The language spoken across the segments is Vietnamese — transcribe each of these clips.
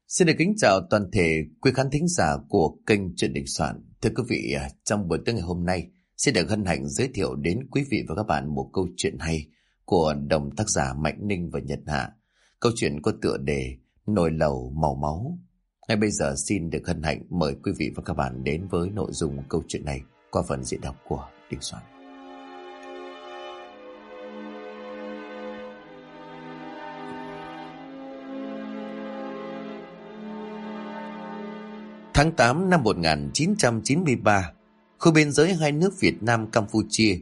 Xin được kính chào toàn thể quý khán thính giả của kênh Truyện Đình Soạn. Thưa quý vị, trong buổi tối ngày hôm nay, xin được hân hạnh giới thiệu đến quý vị và các bạn một câu chuyện hay của đồng tác giả Mạnh Ninh và Nhật Hạ. Câu chuyện có tựa đề Nồi lẩu màu máu. Ngay bây giờ xin được hân hạnh mời quý vị và các bạn đến với nội dung câu chuyện này qua phần diễn đọc của Đình Soạn. Tháng 8 năm 1993, khu biên giới hai nước Việt Nam Campuchia.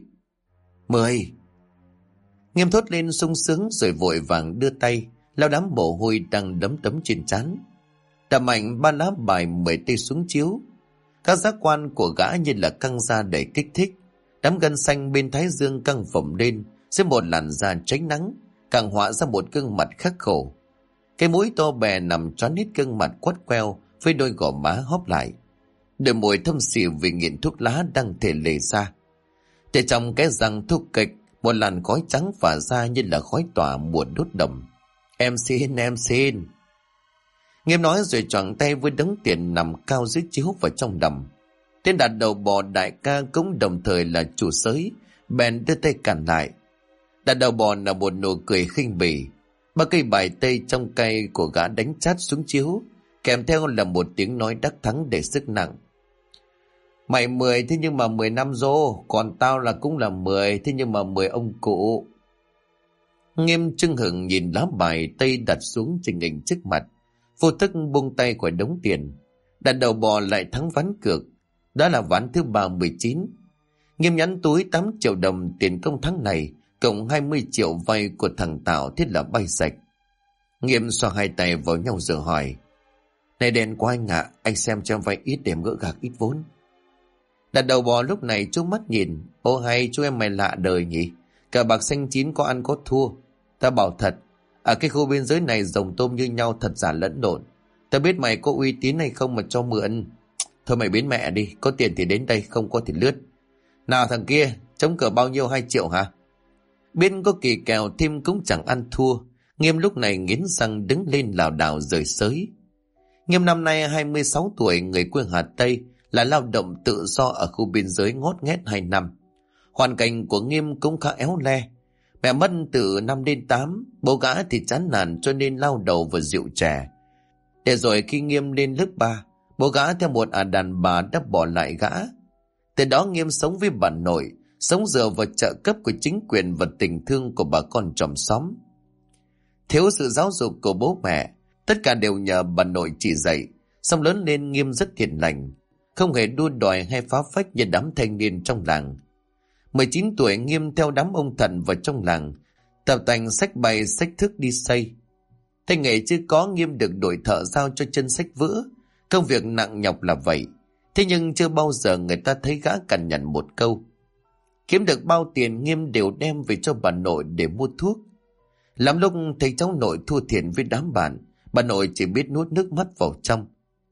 10. Nghiêm thốt lên sung sướng rồi vội vàng đưa tay lau đám mồ hôi đang đấm đấm trên trán. Đạp mạnh ba lá bài 10 tây xuống chiếu. Các giác quan của gã như là căng ra đầy kích thích. Đám gân xanh bên thái dương căng phồng lên dưới một làn da tránh nắng, càng họa ra một gương mặt khắc khổ. Cái mũi to bè nằm choán hết gương mặt quắt queo với đôi gò má hóp lại. Đôi môi thâm xỉu vì nghiện thuốc lá đang thể lề ra. Để trong cái răng thúc kịch, một làn khói trắng phả ra như là khói tỏa mùa đốt đồng. Em xin. Nghiêm nói rồi choàng tay với đống tiền nằm cao dưới chiếu vào trong đầm. Tên đặt đầu bò đại ca cũng đồng thời là chủ sới, bèn đưa tay cản lại. Đặt đầu bò là một nụ cười khinh bỉ. Ba cây bài tây trong cây của gã đánh chát xuống chiếu, kèm theo là một tiếng nói đắc thắng để sức nặng. Mày 10 thế nhưng mà 10 năm rô, còn tao là cũng là 10 thế nhưng mà 10 ông cụ. Nghiêm chưng hửng nhìn lá bài tây đặt xuống trình hình trước mặt, vô thức buông tay khỏi đống tiền. Đặt đầu bò lại thắng ván cược, đó là ván thứ 39. Nghiêm nhắn túi 8 triệu đồng tiền công tháng này, cộng 20 triệu vay của thằng Tảo thiết là bay sạch. Nghiêm xoa hai tay vào nhau rồi hỏi: Này đèn của anh ạ, anh xem cho em vay ít để em gỡ gạc ít vốn. Đặt đầu bò lúc này chú mắt nhìn: Ô hay, chú em mày lạ đời nhỉ, cả bạc xanh chín có ăn có thua. Ta bảo thật, ở cái khu biên giới này rồng tôm như nhau, thật giả lẫn lộn. Ta biết mày có uy tín hay không mà cho mượn. Thôi mày biến mẹ đi, có tiền thì đến đây, không có thì lướt. Nào thằng kia, chống cờ bao nhiêu, 2 triệu hả? Biết có kỳ kèo thêm cũng chẳng ăn thua. Nghiêm lúc này nghiến răng đứng lên lảo đảo rời sới. Nghiêm năm nay 26 tuổi, người quê Hà Tây, là lao động tự do ở khu biên giới ngót nghét 2 năm. Hoàn cảnh của Nghiêm cũng khá éo le. Mẹ mất từ 5 đến 8, bố gã thì chán nản cho nên lao đầu vào rượu chè. Để rồi khi Nghiêm lên lớp 3, bố gã theo một đàn bà đã bỏ lại gã. Từ đó Nghiêm sống với bà nội, sống dựa vào trợ cấp của chính quyền và tình thương của bà con chòm xóm. Thiếu sự giáo dục của bố mẹ, tất cả đều nhờ bà nội chỉ dạy. Xong lớn lên Nghiêm rất hiền lành, không hề đua đòi hay phá phách như đám thanh niên trong làng. 19 tuổi Nghiêm theo đám ông thần vào trong làng, tập tành xách bày xách thước đi xây. Tay nghề chưa có, Nghiêm được đội thợ giao cho chân xách vữa. Công việc nặng nhọc là vậy, thế nhưng chưa bao giờ người ta thấy gã cằn nhằn một câu. Kiếm được bao tiền Nghiêm đều đem về cho bà nội để mua thuốc. Lắm lúc thấy cháu nội thua thiệt với đám bạn, bà nội chỉ biết nuốt nước mắt vào trong.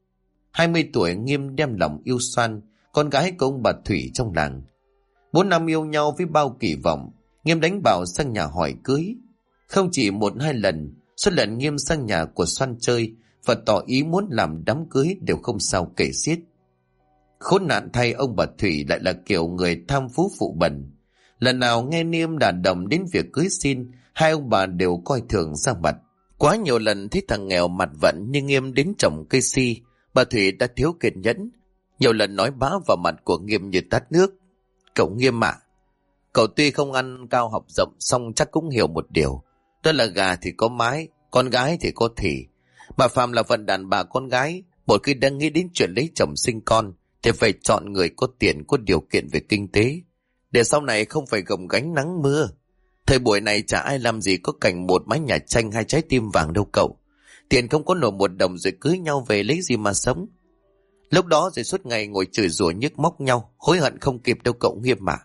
20 tuổi Nghiêm đem lòng yêu Xoan, con gái của ông bà Thủy trong làng. 4 năm yêu nhau với bao kỳ vọng, Nghiêm đánh bảo sang nhà hỏi cưới. Không chỉ 1-2 lần, suốt lần Nghiêm sang nhà của Xoan chơi và tỏ ý muốn làm đám cưới đều không sao kể xiết. Khốn nạn thay, ông bà Thủy lại là kiểu người tham phú phụ bẩn. Lần nào nghe Nghiêm đả động đến việc cưới xin, hai ông bà đều coi thường ra mặt. Quá nhiều lần thấy thằng nghèo mặt vận như Nghiêm đến trồng cây si, bà Thủy đã thiếu kiên nhẫn, nhiều lần nói bá vào mặt của Nghiêm như tát nước. Cậu Nghiêm ạ, cậu tuy không ăn cao học rộng, song chắc cũng hiểu một điều, đó là gà thì có mái, con gái thì có thỉ. Mà phàm là phận đàn bà con gái, một khi đang nghĩ đến chuyện lấy chồng sinh con thì phải chọn người có tiền, có điều kiện về kinh tế, để sau này không phải gồng gánh nắng mưa. Thời buổi này chả ai làm gì có cảnh một mái nhà tranh 2 trái tim vàng đâu cậu. Tiền không có nổi 1 đồng rồi cưới nhau về lấy gì mà sống. Lúc đó rồi suốt ngày ngồi chửi rủa nhức móc nhau, hối hận không kịp đâu cậu Nghiêm mà.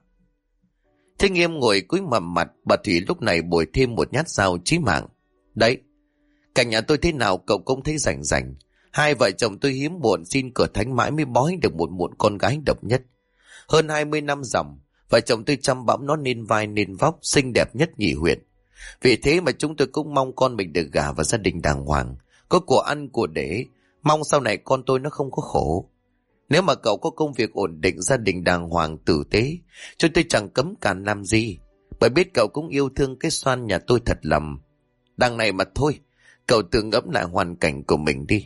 Thế Nghiêm ngồi cúi mầm mặt, bà Thủy lúc này bồi thêm một nhát dao chí mạng. Đấy, cả nhà tôi thế nào cậu cũng thấy rảnh rảnh. 2 vợ chồng tôi hiếm muộn xin cửa thánh mãi mới bói được một muộn con gái độc nhất. Hơn 20 năm dòng, vợ chồng tôi chăm bẵm nó nên vai nên vóc, xinh đẹp nhất nhì huyện. Vì thế mà chúng tôi cũng mong con mình được gả vào gia đình đàng hoàng, có của ăn của để, mong sau này con tôi nó không có khổ. Nếu mà cậu có công việc ổn định, gia đình đàng hoàng tử tế, cho tôi chẳng cấm cản làm gì, bởi biết cậu cũng yêu thương cái Xoan nhà tôi thật lòng. Đằng này mà thôi, cậu tự ngẫm lại hoàn cảnh của mình đi.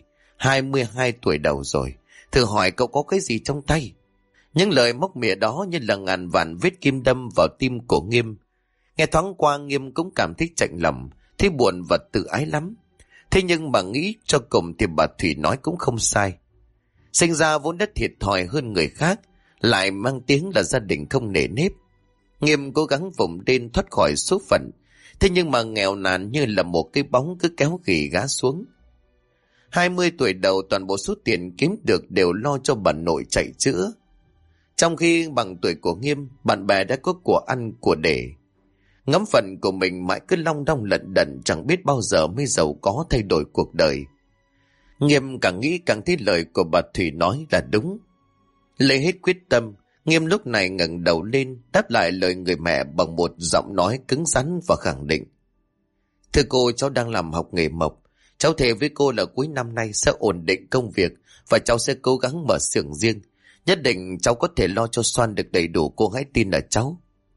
22 tuổi đầu rồi, thử hỏi cậu có cái gì trong tay? Những lời móc mỉa đó như là ngàn vạn vết kim đâm vào tim của Nghiêm. Nghe thoáng qua, Nghiêm cũng cảm thấy chạnh lòng, thấy buồn và tự ái lắm. Thế nhưng mà nghĩ cho cùng thì bà Thủy nói cũng không sai. Sinh ra vốn đã thiệt thòi hơn người khác, lại mang tiếng là gia đình không nề nếp. Nghiêm cố gắng vùng lên thoát khỏi số phận, thế nhưng mà nghèo nàn như là một cái bóng cứ kéo ghì gá xuống. 20 tuổi đầu, toàn bộ số tiền kiếm được đều lo cho bà nội chạy chữa. Trong khi bằng tuổi của Nghiêm, bạn bè đã có của ăn của để. Ngắm phận của mình mãi cứ long đong lận đận, chẳng biết bao giờ mới giàu có thay đổi cuộc đời. Nghiêm càng nghĩ càng thấy lời của bà Thủy nói là đúng. Lấy hết quyết tâm, Nghiêm lúc này ngẩng đầu lên, đáp lại lời người mẹ bằng một giọng nói cứng rắn và khẳng định. Thưa cô, cháu đang làm học nghề mộc. Cháu thề với cô là cuối năm nay sẽ ổn định công việc và cháu sẽ cố gắng mở xưởng riêng. Nhất định cháu có thể lo cho Xoan được đầy đủ, cô hãy tin ở cháu.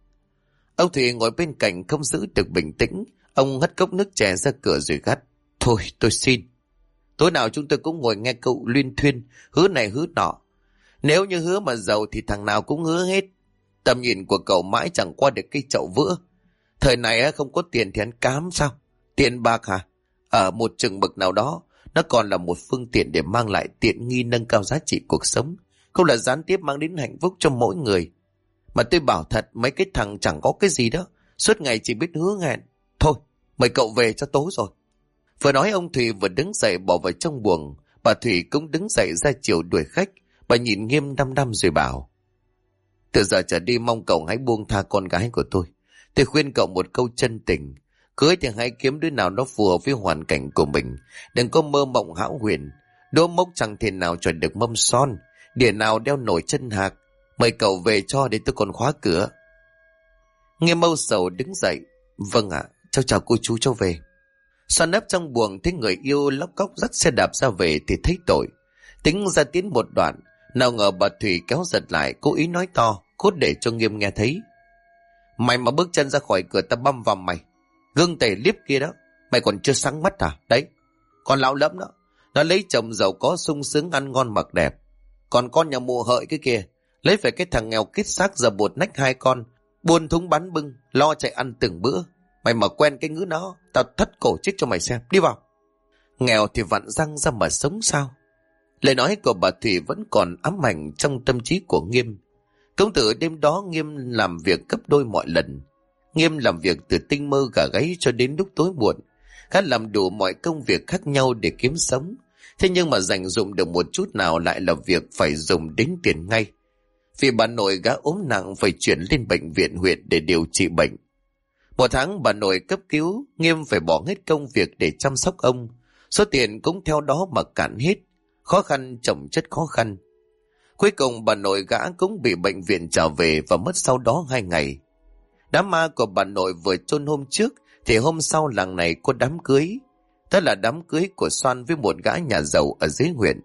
Ông Thủy ngồi bên cạnh không giữ được bình tĩnh. Ông hất cốc nước chè ra cửa rồi gắt. Thôi tôi xin. Tối nào chúng tôi cũng ngồi nghe cậu luyên thuyên, hứa này hứa nọ. Nếu như hứa mà giàu thì thằng nào cũng hứa hết. Tầm nhìn của cậu mãi chẳng qua được cây chậu vữa. Thời này không có tiền thì ăn cám sao? Tiền bạc hả? Ở một chừng mực nào đó, nó còn là một phương tiện để mang lại tiện nghi, nâng cao giá trị cuộc sống, không là gián tiếp mang đến hạnh phúc cho mỗi người. Mà tôi bảo thật, mấy cái thằng chẳng có cái gì đó, suốt ngày chỉ biết hứa hẹn. Thôi, mời cậu về cho tối rồi. Vừa nói ông Thủy vừa đứng dậy bỏ vào trong buồng. Bà Thủy cũng đứng dậy ra chiều đuổi khách. Bà nhìn Nghiêm đăm đăm rồi bảo. Từ giờ trở đi mong cậu hãy buông tha con gái của tôi. Tôi khuyên cậu một câu chân tình. Cưới thì hãy kiếm đứa nào nó phù hợp với hoàn cảnh của mình. Đừng có mơ mộng hão huyền. Đỗ mốc chẳng thể nào chọn được mâm son, đỉa nào đeo nổi chân hạc. Mời cậu về cho để tôi còn khóa cửa. Nghiêm âu sầu đứng dậy. Vâng ạ, cháu chào cô chú, cháu về. Xoan nấp trong buồng thấy người yêu lóc cóc dắt xe đạp ra về thì thấy tội. Tính ra tiến một đoạn, nào ngờ bà Thủy kéo giật lại, cố ý nói to, cốt để cho Nghiêm nghe thấy. Mày mà bước chân ra khỏi cửa ta băm vào mày. Gương tề liếp kia đó, mày còn chưa sáng mắt à? Đấy, con lão lẫm đó, nó lấy chồng giàu có sung sướng ăn ngon mặc đẹp. Còn con nhà mụ hợi cái kia, lấy phải cái thằng nghèo kết xác giờ bột nách hai con, buôn thúng bán bưng, lo chạy ăn từng bữa. Mày mà quen cái ngữ nó, tao thất cổ chết cho mày xem, đi vào. Nghèo thì vặn răng ra mà sống sao? Lời nói của bà Thủy vẫn còn ám ảnh trong tâm trí của Nghiêm. Công tử đêm đó Nghiêm làm việc gấp đôi mọi lần. Nghiêm làm việc từ tinh mơ gà gáy cho đến lúc tối muộn. Gã làm đủ mọi công việc khác nhau để kiếm sống. Thế nhưng mà dành dụng được một chút nào lại là việc phải dùng đến tiền ngay. Vì bà nội gã ốm nặng phải chuyển lên bệnh viện huyện để điều trị bệnh. Một tháng bà nội cấp cứu, Nghiêm phải bỏ hết công việc để chăm sóc ông. Số tiền cũng theo đó mà cạn hết. Khó khăn chồng chất khó khăn. Cuối cùng bà nội gã cũng bị bệnh viện trở về và mất sau đó 2 ngày. Đám ma của bà nội vừa chôn hôm trước thì hôm sau làng này có đám cưới. Đó là đám cưới của Xoan với một gã nhà giàu ở dưới huyện.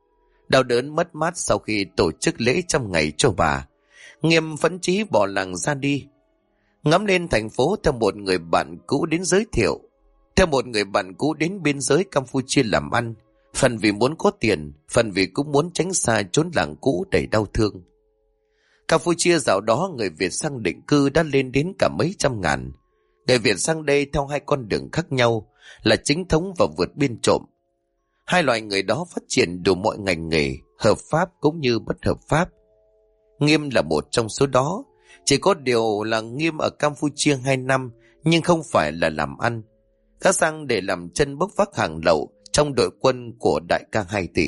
Đau đớn mất mát sau khi tổ chức lễ trong ngày cho bà, Nghiêm phấn chí bỏ làng ra đi. Ngắm lên thành phố theo một người bạn cũ đến giới thiệu. Theo một người bạn cũ đến biên giới Campuchia làm ăn. Phần vì muốn có tiền, phần vì cũng muốn tránh xa chốn làng cũ đầy đau thương. Campuchia dạo đó người Việt sang định cư đã lên đến cả mấy trăm ngàn. Người Việt sang đây theo 2 con đường khác nhau là chính thống và vượt biên trộm. 2 loại người đó phát triển đủ mọi ngành nghề, hợp pháp cũng như bất hợp pháp. Nghiêm là một trong số đó. Chỉ có điều là Nghiêm ở Campuchia 2 năm nhưng không phải là làm ăn. Gã sang để làm chân bốc vác hàng lậu trong đội quân của đại ca 2 tỷ.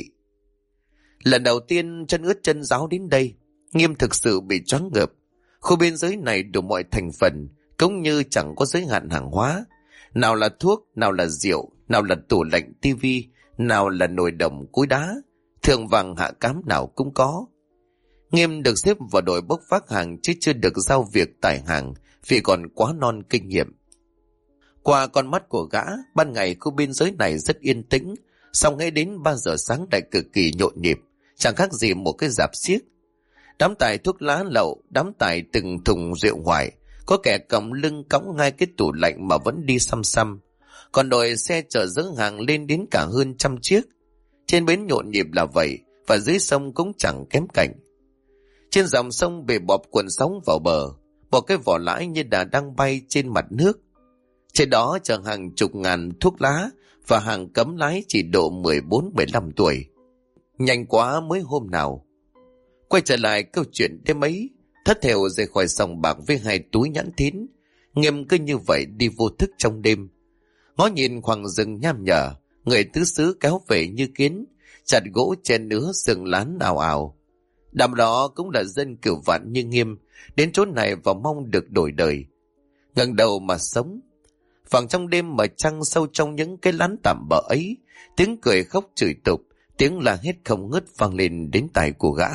Lần đầu tiên chân ướt chân ráo đến đây, Nghiêm thực sự bị choáng ngợp. Khu biên giới này đủ mọi thành phần, cũng như chẳng có giới hạn hàng hóa. Nào là thuốc, nào là rượu, nào là tủ lạnh tivi, nào là nồi đồng cối đá, thượng vàng hạ cám nào cũng có. Nghiêm được xếp vào đội bốc vác hàng chứ chưa được giao việc tải hàng vì còn quá non kinh nghiệm. Qua con mắt của gã, ban ngày khu biên giới này rất yên tĩnh, song hễ đến 3 giờ sáng lại cực kỳ nhộn nhịp, chẳng khác gì một cái rạp xiếc. Đám tải thuốc lá lậu, đám tải từng thùng rượu ngoại, có kẻ cầm lưng cõng ngay cái tủ lạnh mà vẫn đi xăm xăm. Còn đội xe chở dỡ hàng lên đến cả hơn 100 chiếc. Trên bến nhộn nhịp là vậy, và dưới sông cũng chẳng kém cạnh. Trên dòng sông bề bọt cuộn sóng vào bờ, một cái vỏ lãi như đang bay trên mặt nước. Trên đó chở hàng chục ngàn thuốc lá và hàng cấm lái chỉ độ 14-15 tuổi. Nhanh quá mới hôm nào. Quay trở lại câu chuyện đêm ấy, thất thểu rời khỏi sòng bạc với 2 túi nhãn thín. Nghiêm cứ như vậy đi vô thức trong đêm. Ngó nhìn khoảng rừng nham nhở, người tứ xứ kéo về như kiến, chặt gỗ chen nứa sừng lán ào ào. Đám đó cũng là dân Cửu Vạn như Nghiêm, đến chỗ này và mong được đổi đời. Ngẩng đầu mà sống.ฝั่ng trong đêm mà trăng sâu trong những cái lán tạm bợ ấy, tiếng cười khóc chửi tục, tiếng la hét không ngớt vang lên đến tai của gã.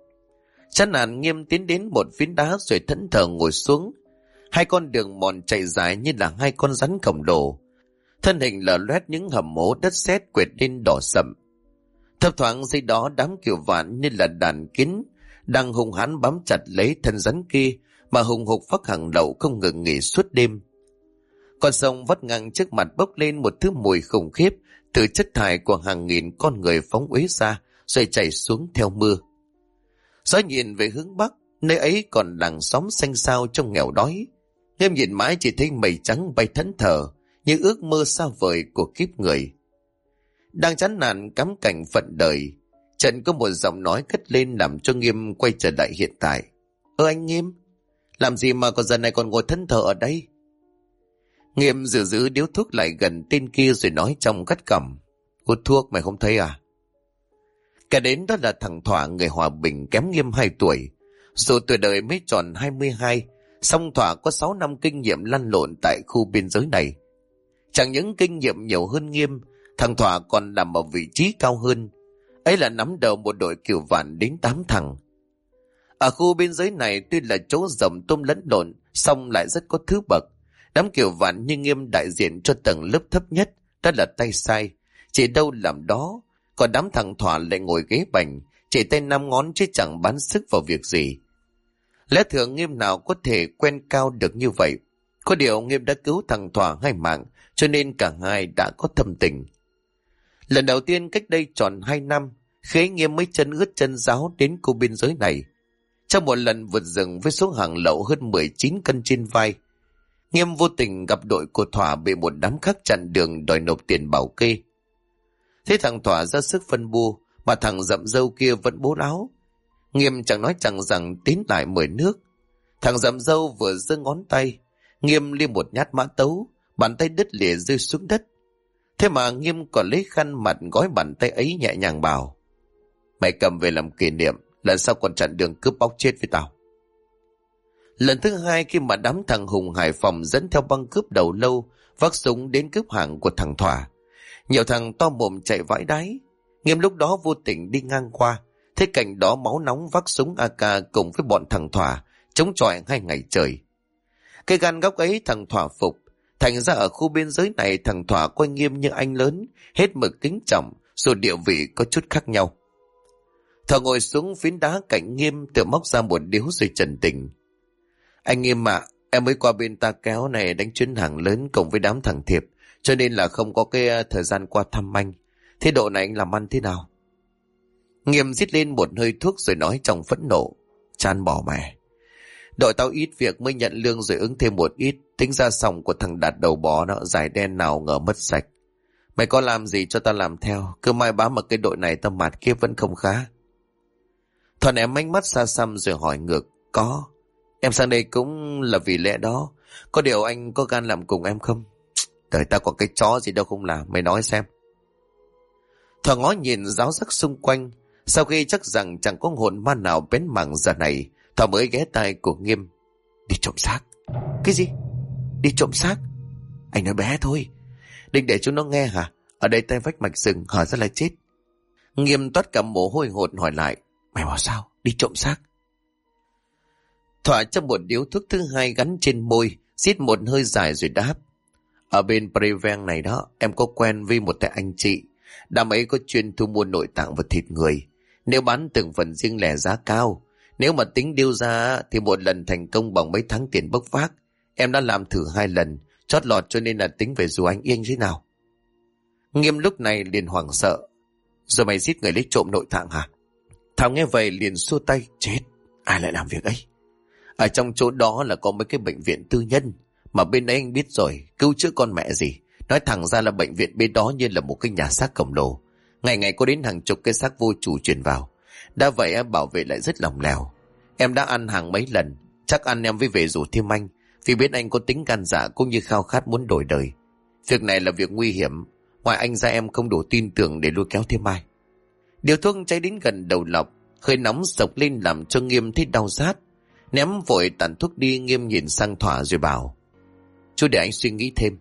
Chán nản, Nghiêm tiến đến một phiến đá rồi thẫn thờ ngồi xuống. 2 con đường mòn chạy dài như là 2 con rắn khổng lồ. Thân hình lở loét những hầm mố đất sét quệt lên đỏ sậm. Thấp thoáng dưới đó đám Cửu Vạn như là đàn kiến đang hung hãn bám chặt lấy thân rắn kia mà hùng hục vác hàng lậu không ngừng nghỉ suốt đêm. Con sông vắt ngang trước mặt bốc lên một thứ mùi khủng khiếp từ chất thải của hàng nghìn con người phóng uế ra rồi chảy xuống theo mưa. Gió nhìn về hướng bắc, nơi ấy còn làng xóm xanh xao trong nghèo đói. Nghiêm nhìn mãi chỉ thấy mây trắng bay thẫn thờ như ước mơ xa vời của kiếp người. Đang chán nản cắm cảnh phận đời, chợt có một giọng nói cất lên làm cho Nghiêm quay trở lại hiện tại. Anh Nghiêm, làm gì mà giờ này còn ngồi thẫn thờ ở đây? Nghiêm giữ điếu thuốc lại gần tên kia rồi nói trong gắt gỏng. Hút thuốc mày không thấy à? Cả đến đó là thằng Thỏa, người Hòa Bình kém Nghiêm 2 tuổi. Dù tuổi đời mới tròn 22, song Thỏa có 6 năm kinh nghiệm lăn lộn tại khu biên giới này. Chẳng những kinh nghiệm nhiều hơn Nghiêm, thằng Thỏa còn nằm ở vị trí cao hơn. Ấy là nắm đầu một đội Cửu Vạn đến 8 thằng. Ở khu biên giới này tuy là chỗ rộng tôm lẫn lộn, song lại rất có thứ bậc. Đám Cửu Vạn như Nghiêm đại diện cho tầng lớp thấp nhất, đó là tay sai, chỉ đâu làm đó. Còn đám thằng Thỏa lại ngồi ghế bành, chỉ tay 5 ngón chứ chẳng bán sức vào việc gì. Lẽ thường Nghiêm nào có thể quen cao được như vậy. Có điều Nghiêm đã cứu thằng Thỏa 2 mạng, cho nên cả hai đã có thâm tình. Lần đầu tiên cách đây tròn 2 năm, khi Nghiêm mới chân ướt chân ráo đến khu biên giới này. Trong một lần vượt rừng với số hàng lậu hơn 19 cân trên vai, Nghiêm vô tình gặp đội của Thỏa bị một đám khác chặn đường đòi nộp tiền bảo kê. Thế thằng Thỏa ra sức phân bua, mà thằng rậm râu kia vẫn bố láo. Nghiêm chẳng nói chẳng rằng tiến lại mời nước. Thằng rậm râu vừa giơ ngón tay, Nghiêm liêm một nhát mã tấu, bàn tay đứt lìa rơi xuống đất. Thế mà Nghiêm còn lấy khăn mặt gói bàn tay ấy nhẹ nhàng bảo: Mày cầm về làm kỷ niệm, lần sau còn chặn đường cướp bóc chết với tao. Lần thứ 2 khi mà đám thằng Hùng Hải Phòng dẫn theo băng cướp đầu lâu vác súng đến cướp hàng của thằng Thỏa, nhiều thằng to mồm chạy vãi đái. Nghiêm lúc đó vô tình đi ngang qua, thấy cảnh đó máu nóng vác súng AK cùng với bọn thằng Thỏa chống chọi 2 ngày trời. Cái gan góc ấy thằng Thỏa phục. Thành ra ở khu biên giới này thằng Thỏa coi Nghiêm như anh lớn, hết mực kính trọng, dù địa vị có chút khác nhau. Thỏa ngồi xuống phiến đá cạnh Nghiêm, tự móc ra một điếu rồi trần tình. Anh Nghiêm ạ, em mới qua bên Ta Kéo này đánh chuyến hàng lớn cùng với đám thằng Thiệp, cho nên là không có cái thời gian qua thăm anh. Thế độ này anh làm ăn thế nào? Nghiêm rít lên một hơi thuốc rồi nói trong phẫn nộ. Chan bỏ mẹ. Đội tao ít việc mới nhận lương rồi ứng thêm một ít, tính ra sòng của thằng Đạt đầu bò nó giải đen nào ngờ mất sạch. Mày có làm gì cho tao làm theo, cứ mai bám ở cái đội này tao mạt kia vẫn không khá. Thằng em ánh mắt xa xăm rồi hỏi ngược. Có, em sang đây cũng là vì lẽ đó. Có điều anh có gan làm cùng em không? Đời tao có cái chó gì đâu không làm, mày nói xem. Thỏ ngó nhìn giáo giác xung quanh. Sau khi chắc rằng chẳng có hồn ma nào bén mảng giờ này, Thỏ mới ghé tai của Nghiêm. Đi trộm xác. Cái gì? Đi trộm xác? Anh nói bé thôi. Định để chúng nó nghe hả? Ở đây tay vách mạch rừng hở ra là chết. Nghiêm toát cả mồ hôi hột hỏi lại. Mày bảo sao? Đi trộm xác? Thỏa trong một điếu thuốc thứ 2 gắn trên môi, xít một hơi dài rồi đáp. Ở bên Preven này đó, em có quen với một tay anh chị. Đám ấy có chuyên thu mua nội tạng và thịt người. Nếu bán từng phần riêng lẻ giá cao. Nếu mà tính điêu ra thì một lần thành công bằng mấy tháng tiền bốc vác. Em đã làm thử 2 lần, chót lọt, cho nên là tính về dù anh yên thế nào. Nghiêm lúc này liền hoảng sợ. Rồi mày giết người lấy trộm nội tạng hả? Thảo nghe vậy liền xua tay. Chết, ai lại làm việc ấy? Ở trong chỗ đó là có mấy cái bệnh viện tư nhân. Mà bên đấy anh biết rồi, cứu chữa con mẹ gì. Nói thẳng ra là bệnh viện bên đó như là một cái nhà xác khổng lồ. Ngày ngày có đến hàng chục cái xác vô chủ chuyển vào. Đã vậy bảo vệ lại rất lòng lèo. Em đã ăn hàng mấy lần. Chắc ăn em mới về rủ thêm anh. Vì biết anh có tính gan dạ cũng như khao khát muốn đổi đời. Việc này là việc nguy hiểm. Ngoài anh ra em không đủ tin tưởng để lôi kéo thêm ai. Điều thuốc cháy đến gần đầu lọc. Hơi nóng sộc lên làm cho Nghiêm thấy đau rát. Ném vội tàn thuốc đi. Nghiêm nhìn sang Thỏa rồi bảo: Chú để anh suy nghĩ thêm.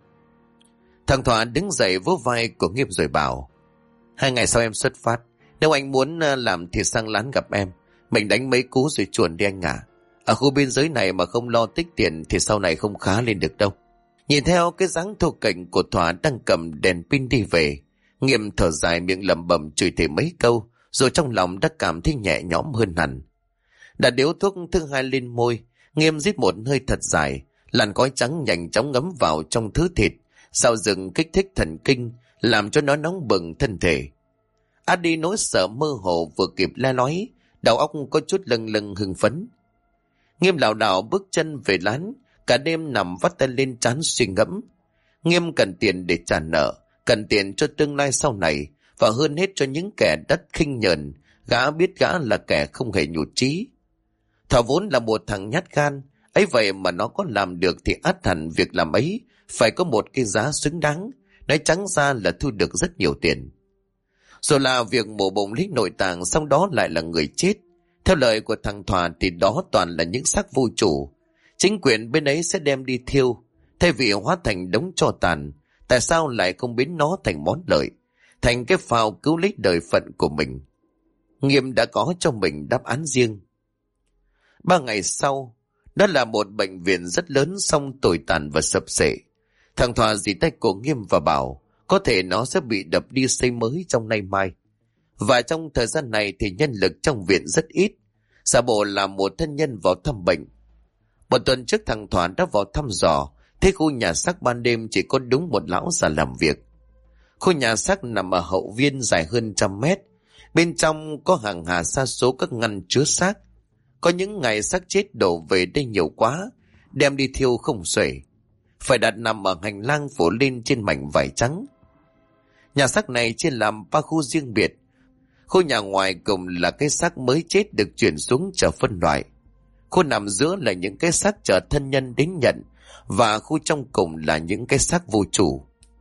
Thằng Thỏa đứng dậy vỗ vai của Nghiêm rồi bảo: 2 ngày sau em xuất phát. Nếu anh muốn làm thì sang lán gặp em. Mình đánh mấy cú rồi chuồn đi anh à. Ở khu biên giới này mà không lo tích tiền thì sau này không khá lên được đâu. Nhìn theo cái dáng thô kệch của Thỏa đang cầm đèn pin đi về, Nghiêm thở dài miệng lẩm bẩm chửi thề mấy câu, rồi trong lòng đã cảm thấy nhẹ nhõm hơn hẳn. Đặt điếu thuốc thứ 2 lên môi, Nghiêm rít một hơi thật dài, làn khói trắng nhanh chóng ngấm vào trong thứ thịt, dao rừng kích thích thần kinh, làm cho nó nóng bừng thân thể. Át đi nỗi sợ mơ hồ vừa kịp le lói, đầu óc có chút lâng lâng hưng phấn. Nghiêm lảo đảo bước chân về lán, cả đêm nằm vắt tay lên trán suy ngẫm. Nghiêm cần tiền để trả nợ, cần tiền cho tương lai sau này, và hơn hết cho những kẻ đất khinh nhờn. Gã biết gã là kẻ không hề nhụt chí. Thảo vốn là một thằng nhát gan, ấy vậy mà nó có làm được thì ắt hẳn việc làm ấy phải có một cái giá xứng đáng, nói trắng ra là thu được rất nhiều tiền. Rồi là việc mổ bụng lấy nội tạng, xong đó lại là người chết. Theo lời của thằng Thỏa thì đó toàn là những xác vô chủ. Chính quyền bên ấy sẽ đem đi thiêu, thay vì hóa thành đống tro tàn. Tại sao lại không biến nó thành món lợi, thành cái phao cứu lấy đời phận của mình? Nghiêm đã có cho mình đáp án riêng. 3 ngày sau, đó là một bệnh viện rất lớn song tồi tàn và sập xệ. Thằng Thỏa dì tay của Nghiêm và bảo có thể nó sẽ bị đập đi xây mới trong nay mai. Và trong thời gian này thì nhân lực trong viện rất ít, giả bộ là một thân nhân vào thăm bệnh. 1 tuần trước thằng Thỏa đã vào thăm dò, thế khu nhà xác ban đêm chỉ có đúng một lão già làm việc. Khu nhà xác nằm ở hậu viên dài hơn 100 mét. Bên trong có hàng hà sa số các ngăn chứa xác. Có những ngày xác chết đổ về đây nhiều quá, đem đi thiêu không xuể, phải đặt nằm ở hành lang phủ lên trên mảnh vải trắng. Nhà xác này chia làm 3 khu riêng biệt. Khu nhà ngoài cùng là cái xác mới chết được chuyển xuống chờ phân loại. Khu nằm giữa là những cái xác chờ thân nhân đến nhận, và khu trong cùng là những cái xác vô chủ.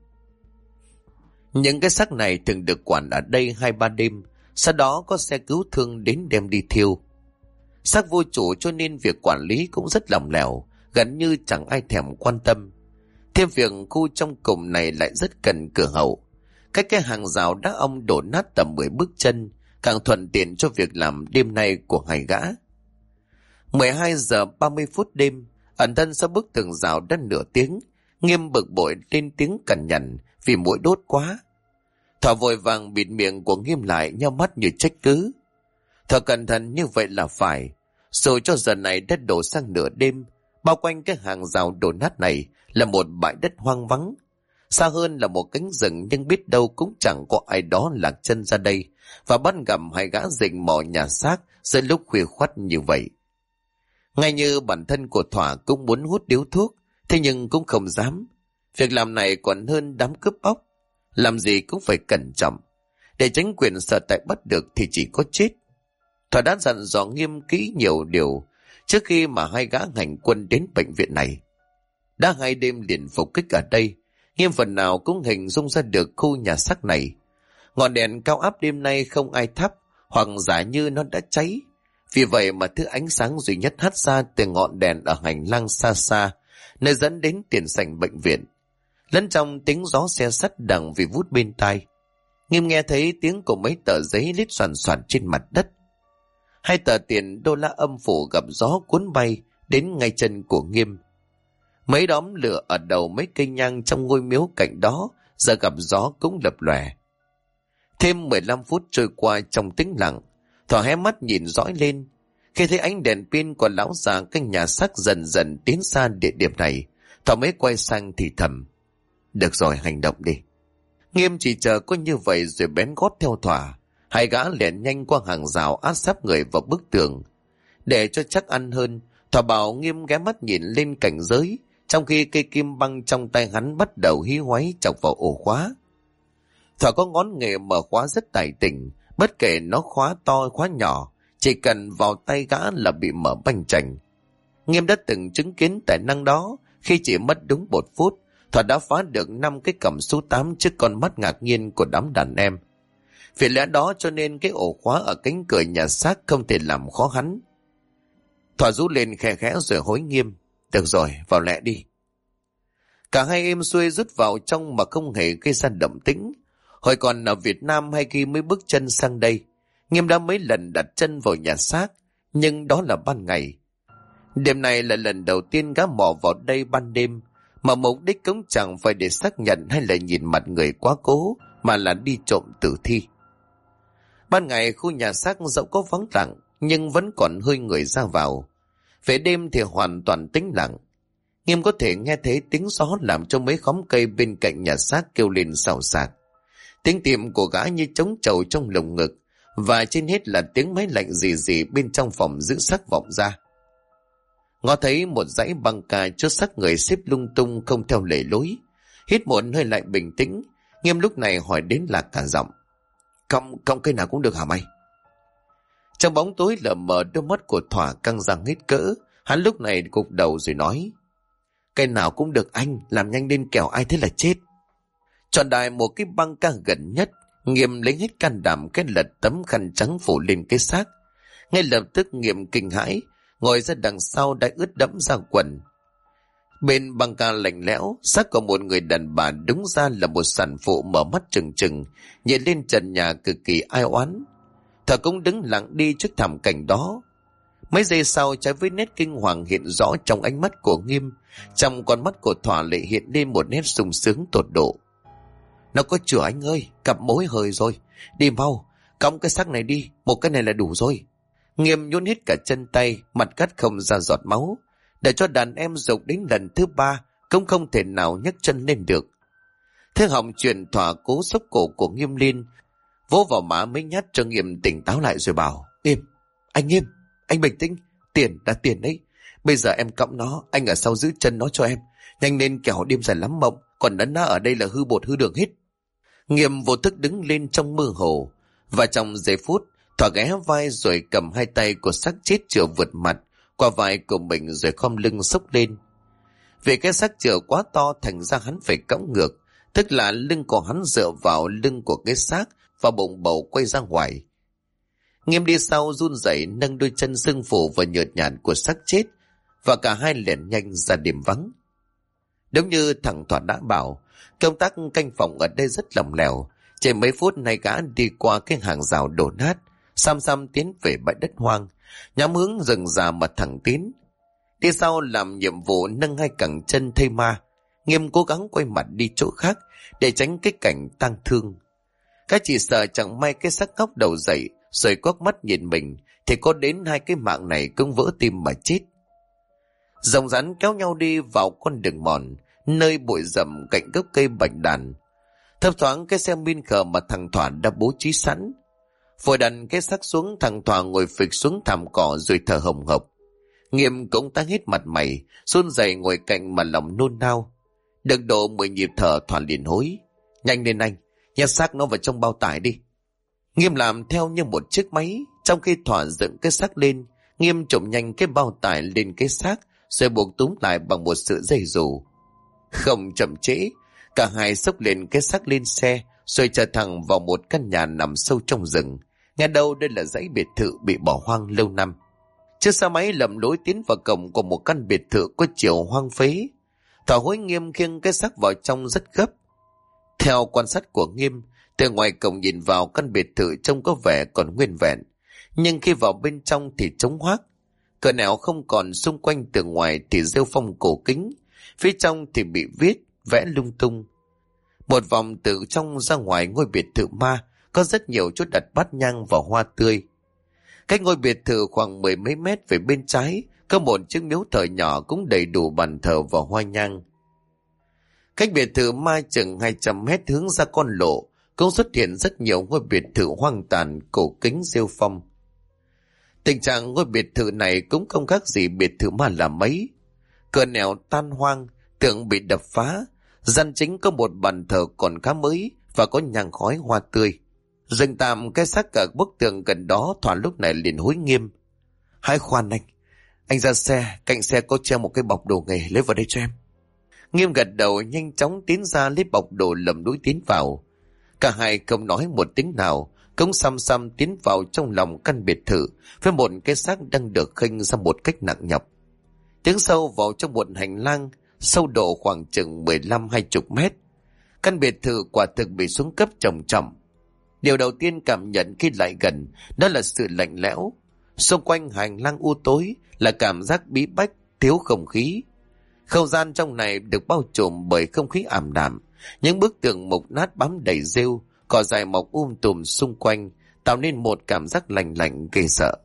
Những cái xác này thường được quản ở đây 2-3 đêm, sau đó có xe cứu thương đến đem đi thiêu. Xác vô chủ cho nên việc quản lý cũng rất lỏng lẻo, gần như chẳng ai thèm quan tâm. Thêm việc khu trong cùng này lại rất cần cửa hậu. Cách cái hàng rào đá ong đổ nát tầm 10 bước chân, càng thuận tiện cho việc làm đêm nay của hai gã. 12 giờ 30 phút đêm, ẩn thân sau bức tường rào đã nửa tiếng, Nghiêm bực bội lên tiếng cằn nhằn vì mũi đốt quá. Thỏ vội vàng bịt miệng của Nghiêm lại, nheo mắt như trách cứ. Thỏ cẩn thận như vậy là phải, rồi cho giờ này đã đổ sang nửa đêm. Bao quanh cái hàng rào đổ nát này là một bãi đất hoang vắng, xa hơn là một cánh rừng, nhưng biết đâu cũng chẳng có ai đó lạc chân ra đây và bắt gặp hai gã rình mò nhà xác giữa lúc khuya khoắt như vậy. Ngay như bản thân của Thỏa cũng muốn hút điếu thuốc, thế nhưng cũng không dám. Việc làm này còn hơn đám cướp óc, làm gì cũng phải cẩn trọng, để tránh quyền sợ tại bắt được thì chỉ có chết. Thỏa đã dặn dò Nghiêm kỹ nhiều điều trước khi mà hai gã hành quân đến bệnh viện này. Đã 2 đêm liền phục kích ở đây, Nghiêm phần nào cũng hình dung ra được khu nhà xác này. Ngọn đèn cao áp đêm nay không ai thắp, hoặc giả như nó đã cháy. Vì vậy mà thứ ánh sáng duy nhất hắt ra từ ngọn đèn ở hành lang xa xa, nơi dẫn đến tiền sảnh bệnh viện. Lẫn trong tiếng gió xe sắt đằng vì vút bên tai, Nghiêm nghe thấy tiếng của mấy tờ giấy lít xoàn xoàn trên mặt đất. 2 tờ tiền đô la âm phủ gặp gió cuốn bay đến ngay chân của Nghiêm. Mấy đốm lửa ở đầu mấy cây nhang trong ngôi miếu cạnh đó giờ gặp gió cũng lập lòe. Thêm 15 phút trôi qua trong tĩnh lặng. Thỏ hé mắt nhìn dõi lên. Khi thấy ánh đèn pin của lão già căn nhà xác dần dần tiến xa địa điểm này, Thỏ mới quay sang thì thầm: được rồi, hành động đi. Nghiêm chỉ chờ có như vậy rồi bén gót theo Thỏa. Hai gã lẻn nhanh qua hàng rào áp sát người vào bức tường. Để cho chắc ăn hơn, Thỏa bảo Nghiêm ghé mắt nhìn lên cảnh giới, trong khi cây kim băng trong tay hắn bắt đầu hí hoáy chọc vào ổ khóa. Thỏa có ngón nghề mở khóa rất tài tình, bất kể nó khóa to khóa nhỏ, chỉ cần vào tay gã là bị mở banh chành. Nghiêm đã từng chứng kiến tài năng đó, khi chỉ mất đúng 1 phút, Thỏa đã phá được 5 cái cẩm số 8 trước con mắt ngạc nhiên của đám đàn em. Vì lẽ đó cho nên cái ổ khóa ở cánh cửa nhà xác không thể làm khó hắn. Thỏa rú lên khe khẽ rồi hối Nghiêm: được rồi, vào lẹ đi. Cả hai êm xuôi rút vào trong mà không hề gây ra động tĩnh. Hồi còn ở Việt Nam hay khi mới bước chân sang đây, Nghiêm đã mấy lần đặt chân vào nhà xác, nhưng đó là ban ngày. Đêm này là lần đầu tiên gã mò vào đây ban đêm, mà mục đích cũng chẳng phải để xác nhận hay là nhìn mặt người quá cố, mà là đi trộm tử thi. Ban ngày khu nhà xác dẫu có vắng lặng, nhưng vẫn còn hơi người ra vào. Về đêm thì hoàn toàn tĩnh lặng. Nghiêm có thể nghe thấy tiếng gió làm cho mấy khóm cây bên cạnh nhà xác kêu lên xào xạc. Tiếng tim của gã như trống trầu trong lồng ngực, và trên hết là tiếng máy lạnh rì rì bên trong phòng giữ xác vọng ra. Ngó thấy một dãy băng ca chốt xác người xếp lung tung không theo lề lối. Hít một hơi lại bình tĩnh, Nghiêm lúc này hỏi đến là cả giọng: Cong cây nào cũng được hả mày? Trong bóng tối lờ mờ, đôi mắt của Thỏa căng răng hết cỡ. Hắn lúc này gục đầu rồi nói: cây nào cũng được anh, làm nhanh lên kẻo ai thế là chết. Chọn đại một cái băng ca gần nhất, Nghiêm lấy hết can đảm cái lật tấm khăn trắng phủ lên cái xác. Ngay lập tức Nghiêm kinh hãi, ngồi ra đằng sau đã ướt đẫm ra quần. Bên băng ca lạnh lẽo, xác của một người đàn bà đúng ra là một sản phụ mở mắt trừng trừng, nhìn lên trần nhà cực kỳ ai oán. Thở cũng đứng lặng đi trước thảm cảnh đó. Mấy giây sau, trái với nét kinh hoàng hiện rõ trong ánh mắt của Nghiêm, trong con mắt của Thỏa lại hiện lên một nét sung sướng tột độ. Nó có chữa anh ơi, cặp mối hời rồi. Đi mau, cõng cái xác này đi, một cái này là đủ rồi. Nghiêm nhún hết cả chân tay, mặt cắt không ra giọt máu. Để cho đàn em dục đến lần thứ 3 cũng không thể nào nhấc chân lên được. Thế họng truyền Thỏa cố xốc cổ của Nghiêm lên, vỗ vào má mấy nhát cho Nghiêm tỉnh táo lại rồi bảo: Nghiêm, anh bình tĩnh, tiền là tiền đấy. Bây giờ em cõng nó, anh ở sau giữ chân nó cho em. Nhanh lên kẻo đêm dài lắm mộng, còn nấn ná ở đây là hư bột hư đường hết. Nghiêm vô thức đứng lên trong mơ hồ, và trong giây phút Thỏa ghé vai rồi cầm hai tay của xác chết chữa vượt mặt qua vai của mình rồi khom lưng xốc lên. Vì cái xác chữa quá to thành ra hắn phải cõng ngược, tức là lưng của hắn dựa vào lưng của cái xác và bụng bầu quay ra ngoài. Nghiêm đi sau run rẩy nâng đôi chân sưng phù và nhợt nhạt của xác chết, và cả hai lẻn nhanh ra đêm vắng. Đúng như thằng Thỏa đã bảo, công tác canh phòng ở đây rất lỏng lẻo. Chỉ mấy phút nay gã đi qua cái hàng rào đổ nát, xăm xăm tiến về bãi đất hoang, nhắm hướng rừng già mà thẳng tiến. Đi sau làm nhiệm vụ nâng hai cẳng chân thây ma, Nghiêm cố gắng quay mặt đi chỗ khác để tránh cái cảnh tang thương. Cái chỉ sợ chẳng may cái xác ngóc đầu dậy rồi quắc mắt nhìn mình thì có đến hai cái mạng này cũng vỡ tim mà chết. Dòng rắn kéo nhau đi vào con đường mòn, nơi bụi rậm cạnh gốc cây bạch đàn. Thấp thoáng cái xe min khờ mà thằng Thỏa đã bố trí sẵn. Vội đặt cái xác xuống, thằng Thỏa ngồi phịch xuống thảm cỏ rồi thở hồng hộc. Nghiêm cũng tái hết mặt mày, run rẩy ngồi cạnh mà lòng nôn nao. Được độ 10 nhịp thở, Thỏa liền hối: Nhanh lên anh, nhét xác nó vào trong bao tải đi. Nghiêm làm theo như một chiếc máy. Trong khi Thỏa dựng cái xác lên, Nghiêm trộm nhanh cái bao tải lên cái xác rồi buộc túm lại bằng một sợi dây dù. Không chậm trễ, cả hai xốc lên cái xác lên xe rồi chở thẳng vào một căn nhà nằm sâu trong rừng. Nghe đâu đây là dãy biệt thự bị bỏ hoang lâu năm. Chiếc xe máy lầm lối tiến vào cổng của một căn biệt thự có chiều hoang phế. Thỏa hối Nghiêm khiêng cái xác vào trong rất gấp. Theo quan sát của Nghiêm, từ ngoài cổng nhìn vào căn biệt thự trông có vẻ còn nguyên vẹn, nhưng khi vào bên trong thì trống hoác. Cửa nẻo không còn, xung quanh từ ngoài thì rêu phong cổ kính, phía trong thì bị viết, vẽ lung tung. Một vòng từ trong ra ngoài ngôi biệt thự ma có rất nhiều chỗ đặt bát nhang và hoa tươi. Cách ngôi biệt thự khoảng 10 mấy mét về bên trái có một chiếc miếu thờ nhỏ cũng đầy đủ bàn thờ và hoa nhang. Cách biệt thự ma chừng 200 mét hướng ra con lộ cũng xuất hiện rất nhiều ngôi biệt thự hoang tàn cổ kính rêu phong. Tình trạng ngôi biệt thự này cũng không khác gì biệt thự ma là mấy. Cửa nẻo tan hoang, tường bị đập phá, gian chính có một bàn thờ còn khá mới và có nhang khói hoa tươi. Dừng tạm cái xác ở bức tường gần đó, Thoa lúc này liền hối nghiêm: "Hãy khoan anh ra xe, cạnh xe có treo một cái bọc đồ nghề, lấy vào đây cho em." Nghiêm gật đầu, nhanh chóng tiến ra lấy bọc đồ lầm đuổi tiến vào. Cả hai không nói một tiếng nào, cũng xăm xăm tiến vào trong lòng căn biệt thự với một cái xác đang được khênh ra một cách nặng nhọc. Tiến sâu vào trong một hành lang sâu độ khoảng chừng 15-20 mét. Căn biệt thự quả thực bị xuống cấp trầm trọng. Điều đầu tiên cảm nhận khi lại gần đó là sự lạnh lẽo. Xung quanh hành lang u tối là cảm giác bí bách, thiếu không khí. Không gian trong này được bao trùm bởi không khí ảm đạm. Những bức tường mục nát bám đầy rêu, cỏ dại mọc tùm xung quanh, tạo nên một cảm giác lạnh lạnh ghê sợ.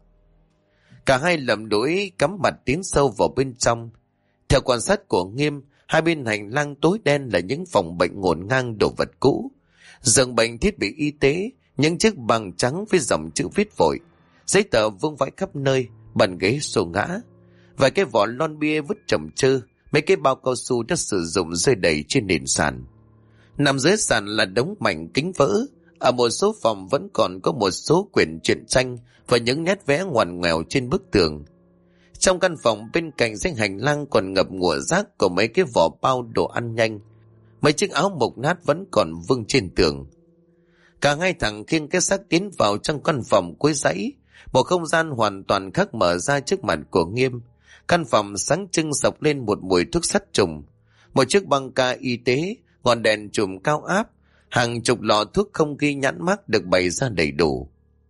Cả hai lầm đuổi cắm mặt tiến sâu vào bên trong. Theo quan sát của Nghiêm, hai bên hành lang tối đen là những phòng bệnh ngổn ngang đồ vật cũ, giường bệnh, thiết bị y tế, những chiếc băng trắng với dòng chữ viết vội, giấy tờ vương vãi khắp nơi, bàn ghế xô ngã, vài cái vỏ lon bia vứt chồng chơ, mấy cái bao cao su đã sử dụng rơi đầy trên nền sàn. Nằm dưới sàn là đống mảnh kính vỡ. Ở một số phòng vẫn còn có một số quyển truyện tranh và những nét vẽ ngoằn ngoèo trên bức tường. Trong căn phòng bên cạnh dãy hành lang còn ngập ngụa rác của mấy cái vỏ bao đồ ăn nhanh. Mấy chiếc áo mục nát vẫn còn vương trên tường. Cả hai thằng khiêng cái xác tiến vào trong căn phòng cuối dãy. Một không gian hoàn toàn khác mở ra trước mặt của Nghiêm. Căn phòng sáng trưng sộc lên một mùi thuốc sát trùng. Một chiếc băng ca y tế, ngọn đèn chùm cao áp, hàng chục lọ thuốc không ghi nhãn mác được bày ra đầy đủ.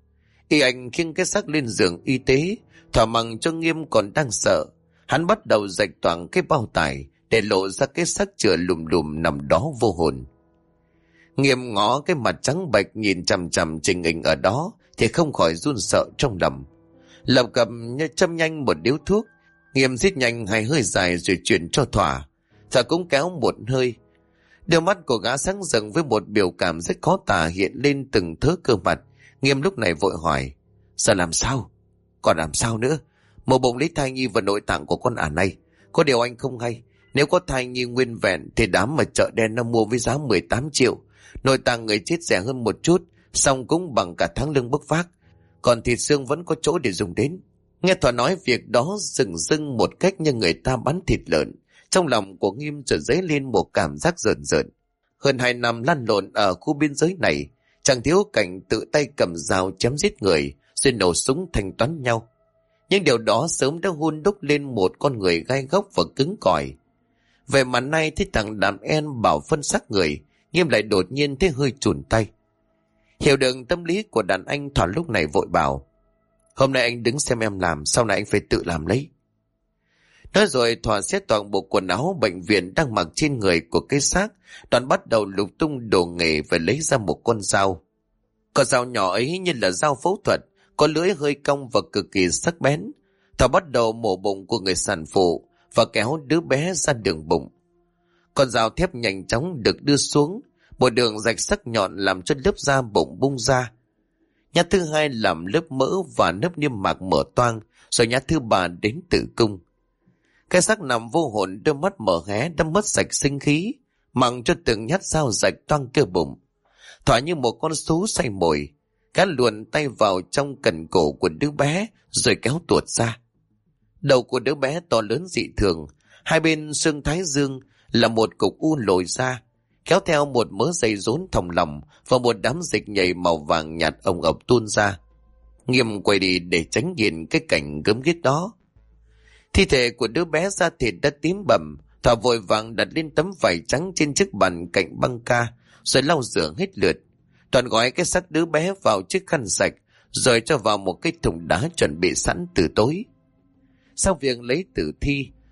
Y Anh khiêng cái xác lên giường y tế, thỏa mặng cho Nghiêm còn đang sợ. Hắn bắt đầu rạch toảng cái bao tải để lộ ra cái xác chừa lùm lùm nằm đó vô hồn. Nghiêm ngó cái mặt trắng bệch nhìn chằm chằm Trình Hình ở đó thì không khỏi run sợ trong lòng. Lập cập châm nhanh một điếu thuốc, Nghiêm rít nhanh 2 hơi dài rồi chuyển cho Thỏa. Thỏa cũng kéo một hơi. Đôi mắt của gã sáng rừng với một biểu cảm rất khó tả hiện lên từng thớ cơ mặt. Nghiêm lúc này vội hỏi: "Giờ làm sao? Còn làm sao nữa? Một bụng lấy thai nhi và nội tạng của con ả này. Có điều anh không hay, nếu có thai nhi nguyên vẹn thì đám mà chợ đen nó mua với giá 18 triệu. Nội tạng người chết rẻ hơn một chút, xong cũng bằng cả tháng lương bốc vác. Còn thịt xương vẫn có chỗ để dùng đến." Nghe Thỏa nói việc đó rừng rưng một cách như người ta bắn thịt lợn. Trong lòng của Nghiêm chợt dấy lên một cảm giác rợn rợn. Hơn 2 năm lăn lộn ở khu biên giới này, chẳng thiếu cảnh tự tay cầm dao chém giết người rồi nổ súng thanh toán nhau. Nhưng điều đó sớm đã hun đúc lên một con người gai góc và cứng cỏi. Về mặt nay thấy thằng đàn em bảo phân xác người, Nghiêm lại đột nhiên thấy hơi chùn tay. Hiểu được tâm lý của đàn anh, Thỏa lúc này vội bảo: "Hôm nay anh đứng xem em làm, sau này anh phải tự làm lấy." Nói rồi Thỏa xếp toàn bộ quần áo bệnh viện đang mặc trên người của cái xác, Đoàn bắt đầu lục tung đồ nghề và lấy ra một con dao. Con dao nhỏ ấy như là dao phẫu thuật, có lưỡi hơi cong và cực kỳ sắc bén. Thỏa bắt đầu mổ bụng của người sản phụ và kéo đứa bé ra đường bụng. Con dao thép nhanh chóng được đưa xuống, một đường rạch sắc nhọn làm cho lớp da bụng bung ra. Nhát thứ hai làm lớp mỡ và lớp niêm mạc mở toang, rồi nhát thứ ba đến tử cung. Cái xác nằm vô hồn, đôi mắt mở hé đã mất sạch sinh khí, mặc cho từng nhát dao rạch toang cơ bụng. Thỏa như một con sú say mồi, cá luồn tay vào trong cần cổ của đứa bé rồi kéo tuột ra. Đầu của đứa bé to lớn dị thường, hai bên xương thái dương là một cục u lồi ra, kéo theo một mớ dây rốn thòng lọng và một đám dịch nhầy màu vàng nhạt ồng ập tuôn ra. Nghiêm quay đi để tránh nhìn cái cảnh gớm ghiếc đó. Thi thể của đứa bé da thịt đã tím bầm, Thỏa vội vàng đặt lên tấm vải trắng trên chiếc bàn cạnh băng ca, rồi lau rửa hết lượt. Toàn gói cái xác đứa bé vào chiếc khăn sạch, rồi cho vào một cái thùng đá chuẩn bị sẵn từ tối. Sau việc lấy tử thi,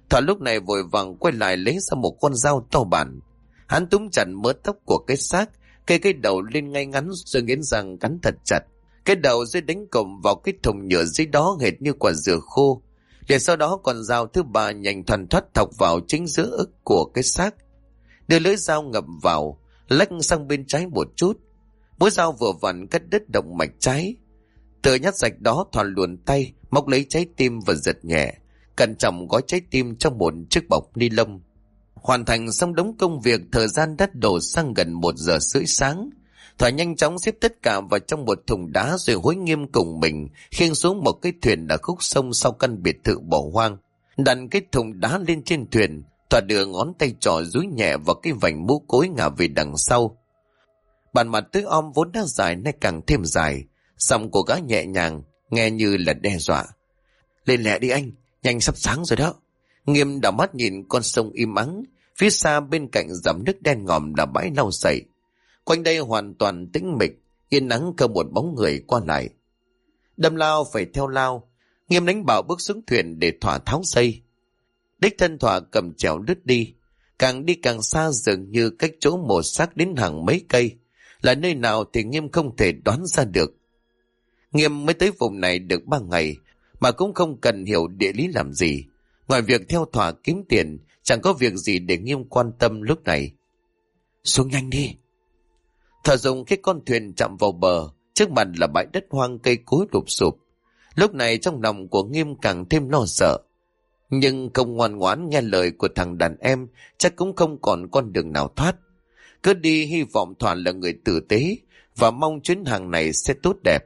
Thọ lúc này vội vàng quay lại lấy ra một con dao to bản. Hắn túm chặt mớ tóc của cái xác, cây cái đầu lên ngay ngắn rồi nghiến răng cắn thật chặt. Cái đầu rồi đánh cộm vào cái thùng nhựa dưới đó hệt như quả dừa khô. Để sau đó con dao thứ ba nhanh thoăn thoắt thọc vào chính giữa ức của cái xác. Đưa lưỡi dao ngập vào, lách sang bên trái một chút. Mũi dao vừa vặn cắt đứt động mạch trái. Từ nhát rạch đó Thọ luồn tay, móc lấy trái tim và giật nhẹ, cẩn trọng gói trái tim trong một chiếc bọc ni lông. Hoàn thành xong đống công việc, thời gian đã đổ sang gần 1 giờ rưỡi sáng. Thọ nhanh chóng xếp tất cả vào trong một thùng đá rồi hối Nghiêm cùng mình khiêng xuống một cái thuyền ở khúc sông sau căn biệt thự bỏ hoang. Đặt cái thùng đá lên trên thuyền, Thọ đưa ngón tay trỏ dúi nhẹ vào cái vành mũ cối ngả về đằng sau. Bàn mặt tứ om vốn đã dài nay càng thêm dài, giọng của gã nhẹ nhàng, nghe như là đe dọa. Lên lẹ đi anh, nhanh sắp sáng rồi đó. Nghiêm đảo mắt nhìn con sông im ắng, phía xa bên cạnh dòng nước đen ngòm là bãi lau sậy. Quanh đây hoàn toàn tĩnh mịch, yên nắng cơ một bóng người qua lại. Đâm lao phải theo lao, Nghiêm đánh bảo bước xuống thuyền để Thỏa tháo dây. Đích thân Thỏa cầm chèo lướt đi, càng đi càng xa, dường như cách chỗ mổ xác đến hàng mấy cây, là nơi nào thì Nghiêm không thể đoán ra được. Nghiêm mới tới vùng này được 3 ngày, mà cũng không cần hiểu địa lý làm gì. Ngoài việc theo Thỏa kiếm tiền, chẳng có việc gì để Nghiêm quan tâm lúc này. Xuống nhanh đi. Thỏa dùng cái con thuyền chạm vào bờ, trước mặt là bãi đất hoang cây cối lụp sụp. Lúc này trong lòng của Nghiêm càng thêm lo sợ. Nhưng không ngoan ngoãn nghe lời của thằng đàn em, chắc cũng không còn con đường nào thoát. Cứ đi hy vọng Thỏa là người tử tế, và mong chuyến hàng này sẽ tốt đẹp.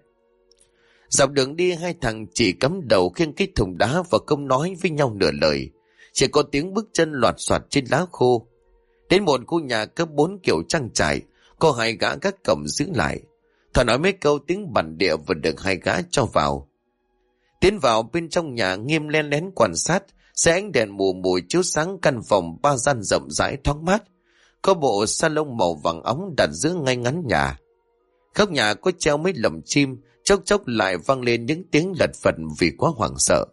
Dọc đường đi hai thằng chỉ cắm đầu khiêng cái thùng đá và không nói với nhau nửa lời. Chỉ có tiếng bước chân loạt soạt trên lá khô. Đến một khu nhà cấp 4 kiểu trang trại, có 2 gã gác cổng giữ lại. Thọ nói mấy câu tiếng bản địa và được 2 gã cho vào. Tiến vào bên trong nhà, Nghiêm len lén quan sát, xe ánh đèn mù mùi chiếu sáng căn phòng 3 gian rộng rãi thoáng mát. Có bộ salon màu vàng óng đặt giữa ngay ngắn nhà. Góc nhà có treo mấy lồng chim, chốc chốc lại vang lên những tiếng lật phật vì quá hoảng sợ.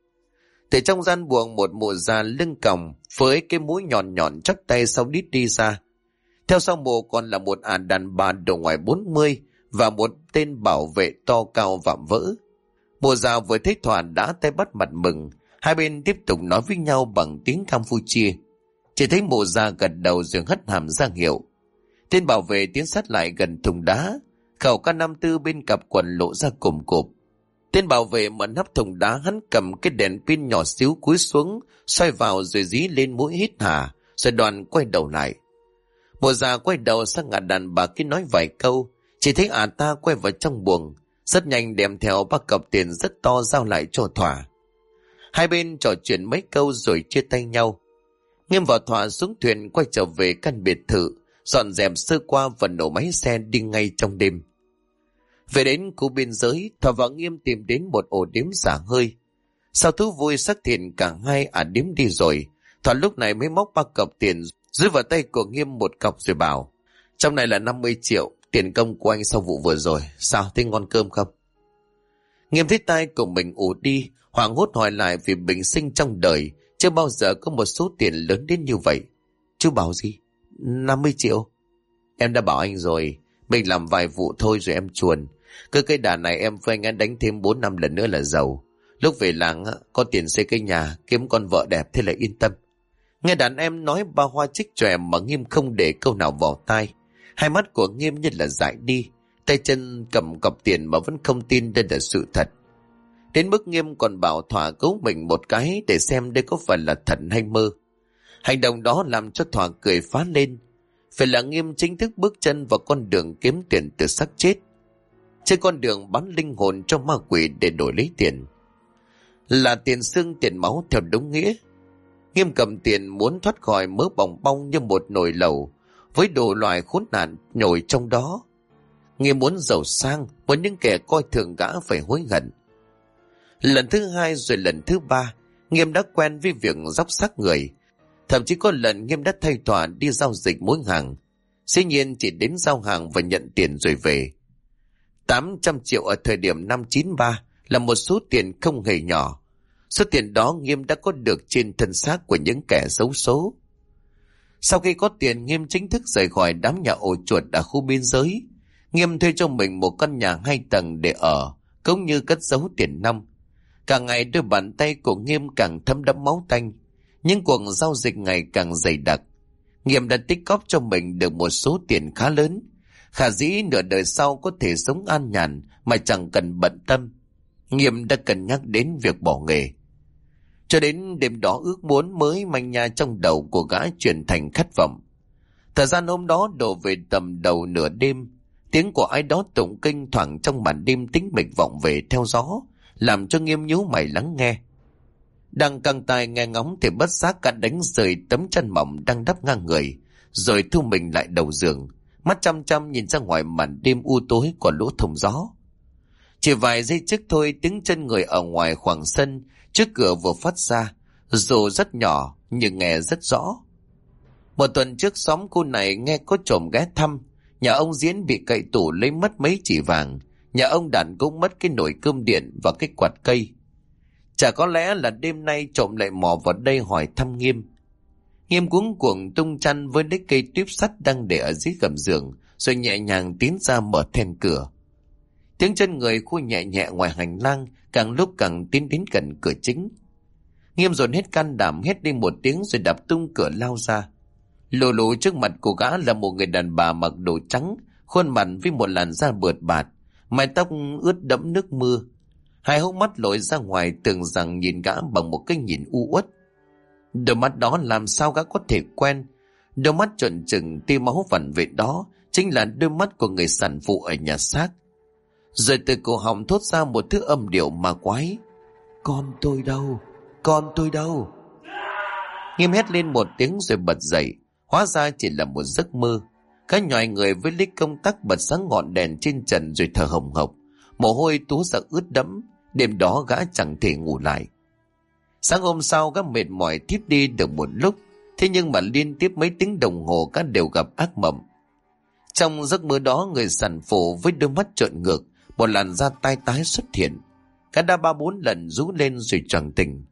Từ trong gian buồng một mụ già lưng còng với cái mũi nhọn nhọn chắp tay sau đít đi ra. Theo sau mụ còn là một đàn bà độ ngoài 40 và một tên bảo vệ to cao vạm vỡ. Mụ già vừa thấy Thỏa đã tay bắt mặt mừng, hai bên tiếp tục nói với nhau bằng tiếng Campuchia. Chỉ thấy mụ già gật đầu rồi hất hàm ra hiệu. Tên bảo vệ tiến sát lại gần thùng đá, khẩu K54 bên cặp quần lộ ra cùm cụp. Tên bảo vệ mở nắp thùng đá, hắn cầm cái đèn pin nhỏ xíu cúi xuống, xoay vào rồi dí lên mũi hít hà, rồi đoàn quay đầu lại. Mụ già quay đầu sang đàn bà kia nói vài câu, chỉ thấy ta quay vào trong buồng, rất nhanh đem theo 3 cặp tiền rất to giao lại cho Thỏa. Hai bên trò chuyện mấy câu rồi chia tay nhau. Nghiêm và Thỏa xuống thuyền quay trở về căn biệt thự, dọn dẹp sơ qua và nổ máy xe đi ngay trong đêm. Về đến khu biên giới, Thỏa và Nghiêm tìm đến một ổ điếm xả hơi. Sau thú vui xác thiện cả hai điếm đi rồi, Thỏa lúc này mới móc 3 cặp tiền dưới vào tay của Nghiêm một cọc rồi bảo: trong này là 50 triệu, tiền công của anh sau vụ vừa rồi, sao thấy ngon cơm không? Nghiêm thấy tai của mình ù đi, hoảng hốt hỏi lại vì bình sinh trong đời chưa bao giờ có một số tiền lớn đến như vậy. Chú bảo gì? 50 triệu? Em đã bảo anh rồi, mình làm vài vụ thôi rồi em chuồn. Cứ cái đà này em với anh đánh thêm 4 năm lần nữa là giàu. Lúc về làng có tiền xây cái nhà, kiếm con vợ đẹp, thế là yên tâm. Nghe đàn em nói ba hoa trích chòe mà Nghiêm không để câu nào vào tai. Hai mắt của Nghiêm như là dại đi, tay chân cầm cọc tiền mà vẫn không tin đây là sự thật. Đến mức Nghiêm còn bảo Thỏa cứu mình một cái để xem đây có phải là thật hay mơ. Hành động đó làm cho Thỏa cười phá lên. Phải là Nghiêm chính thức bước chân vào con đường kiếm tiền từ xác chết, trên con đường bán linh hồn cho ma quỷ để đổi lấy tiền. Là tiền xương tiền máu theo đúng nghĩa. Nghiêm cầm tiền muốn thoát khỏi mớ bòng bong như một nồi lẩu với đồ loại khốn nạn nhồi trong đó. Nghiêm muốn giàu sang, muốn những kẻ coi thường gã phải hối hận. Lần thứ 2 rồi lần thứ 3, Nghiêm đã quen với việc dóc xác người. Thậm chí có lần Nghiêm đã thay Thỏa đi giao dịch mỗi hàng. Dĩ nhiên chỉ đến giao hàng và nhận tiền rồi về. 800 triệu ở thời điểm năm 93 là một số tiền không hề nhỏ. Số tiền đó Nghiêm đã có được trên thân xác của những kẻ xấu số. Sau khi có tiền, Nghiêm chính thức rời khỏi đám nhà ổ chuột ở khu biên giới. Nghiêm thuê cho mình một căn nhà 2 tầng để ở, cũng như cất giấu tiền nong. Càng ngày đôi bàn tay của Nghiêm càng thấm đẫm máu tanh, những cuộc giao dịch ngày càng dày đặc. Nghiêm đã tích góp cho mình được một số tiền khá lớn, khả dĩ nửa đời sau có thể sống an nhàn mà chẳng cần bận tâm. Nghiêm đã cân nhắc đến việc bỏ nghề. Cho đến đêm đó, ước muốn mới manh nha trong đầu của gã chuyển thành khát vọng. Thời gian hôm đó đổ về tầm đầu nửa đêm, tiếng của ai đó tụng kinh thoảng trong màn đêm tĩnh mịch vọng về theo gió, làm cho Nghiêm nhíu mày lắng nghe. Đang căng tai nghe ngóng thì bất giác cả đánh rơi tấm chăn mỏng đang đắp ngang người, rồi thu mình lại đầu giường, mắt chăm chăm nhìn ra ngoài màn đêm u tối của lỗ thông gió. Chỉ vài giây trước thôi, tiếng chân người ở ngoài khoảng sân trước cửa vừa phát ra, dù rất nhỏ nhưng nghe rất rõ. Một tuần trước, xóm khu này nghe có trộm ghé thăm. Nhà ông Diễn bị cậy tủ lấy mất mấy chỉ vàng, nhà ông Đản cũng mất cái nồi cơm điện và cái quạt cây. Chả có lẽ là đêm nay trộm lại mò vào đây hỏi thăm Nghiêm. Nghiêm cuống cuồng tung chăn với lấy cây tuyếp sắt đang để ở dưới gầm giường, rồi nhẹ nhàng tiến ra mở then cửa. Tiếng chân người khui nhẹ nhẹ ngoài hành lang, càng lúc càng tiến đến gần cửa chính. Nghiêm dồn hết can đảm hét đi một tiếng rồi đạp tung cửa lao ra. Lù lù trước mặt của gã là một người đàn bà mặc đồ trắng, khuôn mặt với một làn da bượt bạt, mái tóc ướt đẫm nước mưa. Hai hốc mắt lồi ra ngoài, tưởng rằng nhìn gã bằng một cái nhìn u uất. Đôi mắt đó làm sao gã có thể quen? Đôi mắt trợn trừng tia máu vằn vện đó chính là đôi mắt của người sản phụ ở nhà xác. Rồi từ cổ họng thốt ra một thứ âm điệu ma quái: "Con tôi đâu? Con tôi đâu?" Nghiêm hét lên một tiếng rồi bật dậy. Hóa ra chỉ là một giấc mơ. Cái nhòi người với lít công tắc bật sáng ngọn đèn trên trần rồi thở hồng hộc, mồ hôi túa ra ướt đẫm. Đêm đó gã chẳng thể ngủ lại. Sáng hôm sau, gã mệt mỏi thiếp đi được một lúc, thế nhưng mà liên tiếp mấy tiếng đồng hồ gã đều gặp ác mộng. Trong giấc mơ đó, người sản phụ với đôi mắt trợn ngược, một làn da tai tái xuất hiện. Gã đã 3-4 lần rú lên rồi choàng tỉnh.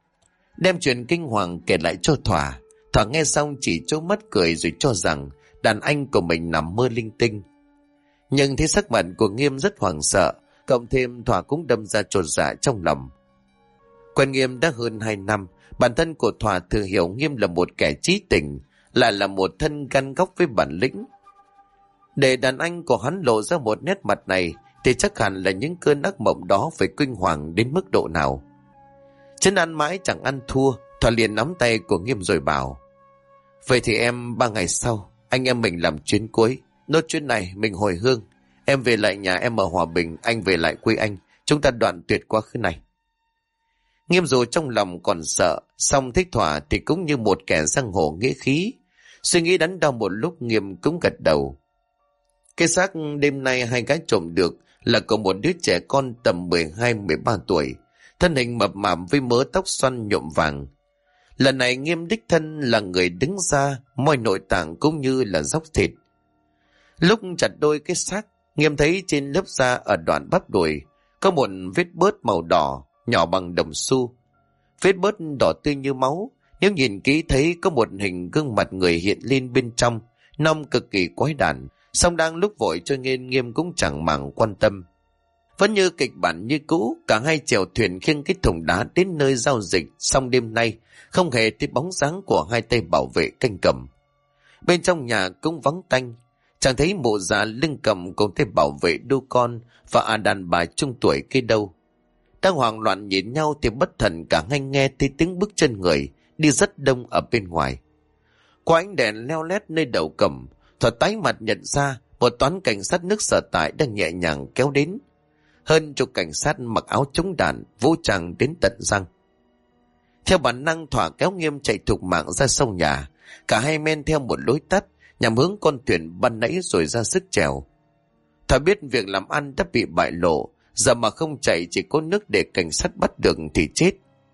Đem chuyện kinh hoàng kể lại cho Thỏa. Thỏa nghe xong chỉ trố mắt cười rồi cho rằng đàn anh của mình nằm mơ linh tinh. Nhưng thấy sắc mặt của Nghiêm rất hoảng sợ, cộng thêm Thỏa cũng đâm ra chột dạ trong lòng. Quen Nghiêm đã hơn 2 năm, bản thân của Thỏa thừa hiểu Nghiêm là một kẻ trí tình, lại là một thân gan góc với bản lĩnh. Để đàn anh của hắn lộ ra một nét mặt này thì chắc hẳn là những cơn ác mộng đó phải kinh hoàng đến mức độ nào. Chân ăn mãi chẳng ăn thua, Thỏa liền nắm tay của Nghiêm rồi bảo: "Vậy thì em 3 ngày sau, anh em mình làm chuyến cuối. Nốt chuyến này mình hồi hương. Em về lại nhà em ở Hòa Bình, anh về lại quê anh. Chúng ta đoạn tuyệt quá khứ này." Nghiêm dù trong lòng còn sợ, song thích Thỏa thì cũng như một kẻ giang hồ nghĩa khí. Suy nghĩ đắn đo một lúc, Nghiêm cũng gật đầu. Cái xác đêm nay hai gái trộm được là của một đứa trẻ con tầm 12-13 tuổi, thân hình mập mạp với mớ tóc xoăn nhuộm vàng. Lần này Nghiêm đích thân là người đứng ra moi nội tạng cũng như là dóc thịt. Lúc chặt đôi cái xác, Nghiêm thấy trên lớp da ở đoạn bắp đùi có một vết bớt màu đỏ nhỏ bằng đồng xu. Vết bớt đỏ tươi như máu, nếu nhìn kỹ thấy có một hình gương mặt người hiện lên bên trong, nông cực kỳ quái đản. Song đang lúc vội cho nên Nghiêm cũng chẳng màng quan tâm. Vẫn như kịch bản như cũ, cả hai chèo thuyền khiêng cái thùng đá đến nơi giao dịch. Xong đêm nay không hề thấy bóng dáng của hai tay bảo vệ canh cầm. Bên trong nhà cũng vắng tanh, chẳng thấy mụ già lưng cầm cùng tay bảo vệ đu con và đàn bà trung tuổi kia đâu. Đang hoảng loạn nhìn nhau thì bất thần cả hai nghe thấy tiếng bước chân người đi rất đông ở bên ngoài. Qua ánh đèn leo lét nơi đầu cầm, Thỏa tái mặt nhận ra một toán cảnh sát nước Sở Tại đang nhẹ nhàng kéo đến. Hơn chục cảnh sát mặc áo chống đạn, vũ trang đến tận răng. Theo bản năng, Thỏa kéo Nghiêm chạy thục mạng ra sau nhà. Cả hai men theo một lối tắt nhằm hướng con thuyền ban nãy rồi ra sức chèo. Thỏa biết việc làm ăn đã bị bại lộ, giờ mà không chạy chỉ có nước để cảnh sát bắt được thì chết.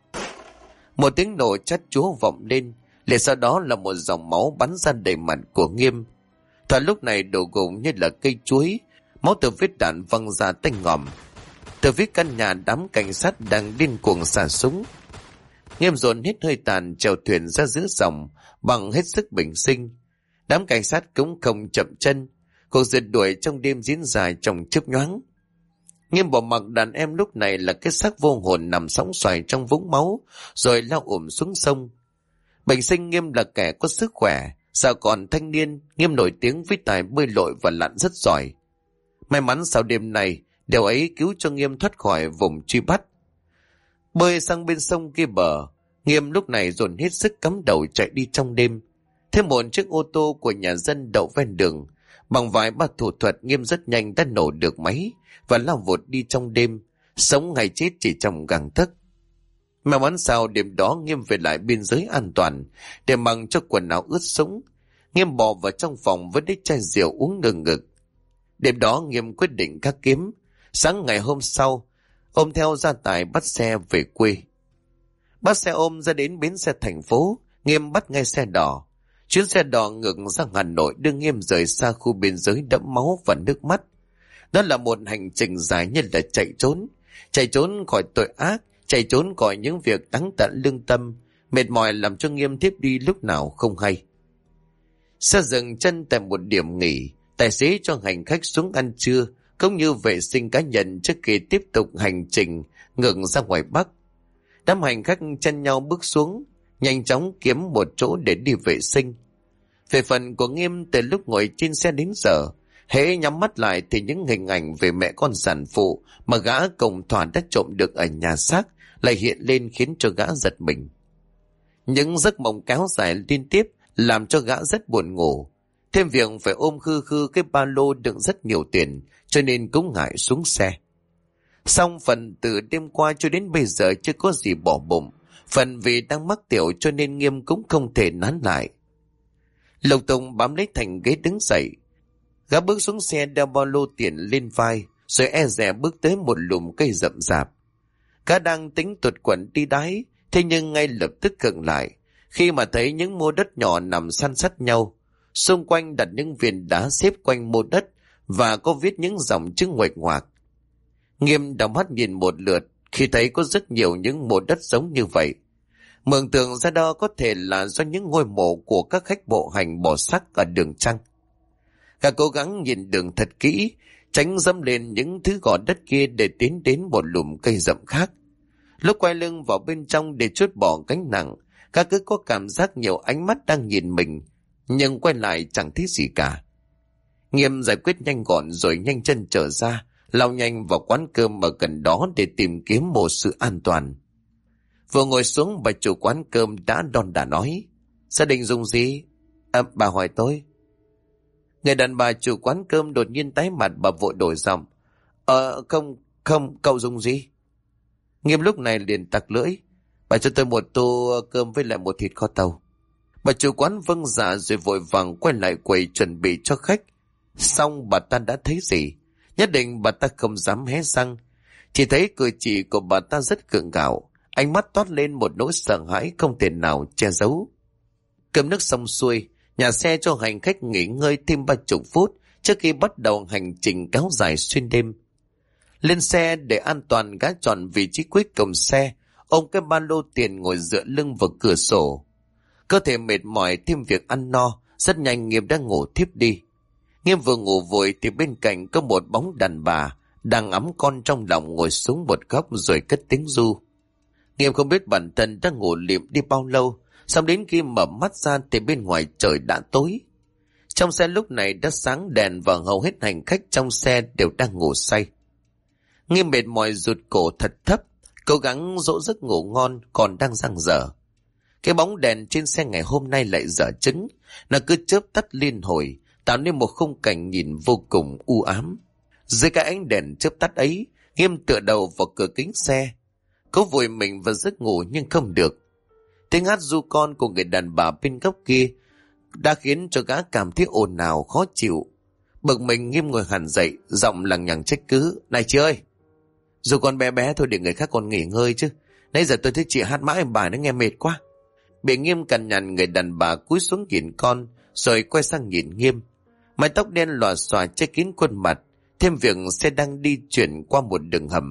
Một tiếng nổ chát chúa vọng lên, liền sau đó là một dòng máu bắn ra đầy mặt của Nghiêm. Thỏa lúc này đổ gục như là cây chuối, máu từ vết đạn văng ra tanh ngòm. Từ phía căn nhà, đám cảnh sát đang điên cuồng xả súng. Nghiêm dồn hết hơi tàn chèo thuyền ra giữa dòng bằng hết sức bình sinh. Đám cảnh sát cũng không chậm chân. Cuộc rượt đuổi trong đêm diễn dài trong chớp nhoáng. Nghiêm bỏ mặc đàn em lúc này là cái xác vô hồn nằm sóng xoài trong vũng máu, rồi lao ủm xuống sông. Bình sinh Nghiêm là kẻ có sức khỏe, sao còn thanh niên. Nghiêm nổi tiếng với tài bơi lội và lặn rất giỏi. May mắn sau đêm này, điều ấy cứu cho Nghiêm thoát khỏi vùng truy bắt. Bơi sang bên sông kia bờ, Nghiêm lúc này dồn hết sức cắm đầu chạy đi trong đêm. Thêm một chiếc ô tô của nhà dân đậu ven đường. Bằng vài ba thủ thuật, Nghiêm rất nhanh đã nổ được máy và lao vụt đi trong đêm, sống hay chết chỉ trong gang tấc. May mắn sao đêm đó Nghiêm về lại biên giới an toàn, để mặc cho quần áo ướt sũng. Nghiêm bò vào trong phòng với đích chai rượu uống ngừng ngực. Đêm đó Nghiêm quyết định cắt kiếm. Sáng ngày hôm sau, ôm theo gia tài bắt xe về quê. Bắt xe ôm ra đến bến xe thành phố, Nghiêm bắt ngay xe đỏ. Chuyến xe đỏ ngược ra Hà Nội đưa Nghiêm rời xa khu biên giới đẫm máu và nước mắt. Đó là một hành trình dài như là chạy trốn khỏi tội ác, chạy trốn khỏi những việc đắng tận lương tâm, mệt mỏi làm cho Nghiêm thiếp đi lúc nào không hay. Xe dừng chân tại một điểm nghỉ, tài xế cho hành khách xuống ăn trưa, cũng như vệ sinh cá nhân trước khi tiếp tục hành trình ngược ra ngoài Bắc. Đám hành khách chen nhau bước xuống, nhanh chóng kiếm một chỗ để đi vệ sinh. Về phần của Nghiêm, từ lúc ngồi trên xe đến giờ, hễ nhắm mắt lại thì những hình ảnh về mẹ con sản phụ mà gã cùng Thoa đã trộm được ở nhà xác lại hiện lên, khiến cho gã giật mình. Những giấc mộng kéo dài liên tiếp làm cho gã rất buồn ngủ. Thêm việc phải ôm khư khư cái ba lô đựng rất nhiều tiền, cho nên cũng ngại xuống xe. Xong phần từ đêm qua cho đến bây giờ chưa có gì bỏ bụng, phần vì đang mắc tiểu cho nên Nghiêm cũng không thể nán lại. Lục Tùng bám lấy thành ghế đứng dậy. Gã bước xuống xe đeo ba lô tiền lên vai, rồi e dè bước tới một lùm cây rậm rạp. Gã đang tính tuột quần đi đáy, thế nhưng ngay lập tức khựng lại khi mà thấy những mô đất nhỏ nằm san sát nhau. Xung quanh đặt những viên đá xếp quanh mô đất và có viết những dòng chữ nguệch ngoạc. Nghiêm đảo mắt nhìn một lượt khi thấy có rất nhiều những mô đất giống như vậy. Mường tượng ra đó có thể là do những ngôi mộ của các khách bộ hành bỏ xác ở đường Trăng. Gã cố gắng nhìn đường thật kỹ, tránh dẫm lên những thứ gò đất kia để tiến đến một lùm cây rậm khác. Lúc quay lưng vào bên trong để trút bỏ gánh nặng, gã cứ có cảm giác nhiều ánh mắt đang nhìn mình, nhưng quay lại chẳng thấy gì cả. Nghiêm giải quyết nhanh gọn rồi nhanh chân trở ra, lao nhanh vào quán cơm ở gần đó để tìm kiếm một sự an toàn. Vừa ngồi xuống, bà chủ quán cơm đã đon đả nói: "Gia đình dùng gì?" Bà hỏi tôi. Người đàn bà chủ quán cơm đột nhiên tái mặt, bà vội đổi giọng: Không, cậu dùng gì?" Nghiêm lúc này liền tặc lưỡi: "Bà cho tôi một tô cơm với lại một thịt kho tàu." Bà chủ quán vâng dạ rồi vội vàng quay lại quầy chuẩn bị cho khách. Xong bà ta đã thấy gì? Nhất định bà ta không dám hé răng. Chỉ thấy cử chỉ của bà ta rất gượng gạo, ánh mắt toát lên một nỗi sợ hãi không thể nào che giấu. Cơm nước xong xuôi, nhà xe cho hành khách nghỉ ngơi thêm 30 phút trước khi bắt đầu hành trình kéo dài xuyên đêm. Lên xe để an toàn, gã chọn vị trí cuối cùng xe, ôm cái ba lô tiền ngồi dựa lưng vào cửa sổ. Cơ thể mệt mỏi thêm việc ăn no, rất nhanh Nghiêm đã ngủ thiếp đi. Nghiêm vừa ngủ vội thì bên cạnh có một bóng đàn bà đang ẵm con trong lòng ngồi xuống một góc rồi cất tiếng ru. Nghiêm không biết bản thân đã ngủ liệm đi bao lâu, xong đến khi mở mắt ra thì bên ngoài trời đã tối. Trong xe lúc này đã sáng đèn và hầu hết hành khách trong xe đều đang ngủ say. Nghiêm mệt mỏi rụt cổ thật thấp, cố gắng dỗ giấc ngủ ngon còn đang dang dở. Cái bóng đèn trên xe ngày hôm nay lại dở chứng, nó cứ chớp tắt liên hồi, tạo nên một khung cảnh nhìn vô cùng u ám. Dưới cái ánh đèn chớp tắt ấy, Nghiêm tựa đầu vào cửa kính xe, cố vùi mình vào giấc ngủ nhưng không được. Tiếng hát ru con của người đàn bà bên góc kia đã khiến cho gã cảm thấy ồn ào khó chịu. Bực mình, Nghiêm ngồi hẳn dậy, giọng lằng nhằng trách cứ: "Này chị ơi, dù con bé bé thôi để người khác còn nghỉ ngơi chứ. Nãy giờ tôi thấy chị hát mãi bài nó nghe mệt quá." Bị Nghiêm cằn nhằn, người đàn bà cúi xuống nhìn con rồi quay sang nhìn Nghiêm. Mái tóc đen lòa xòa che kín khuôn mặt, thêm việc xe đang đi chuyển qua một đường hầm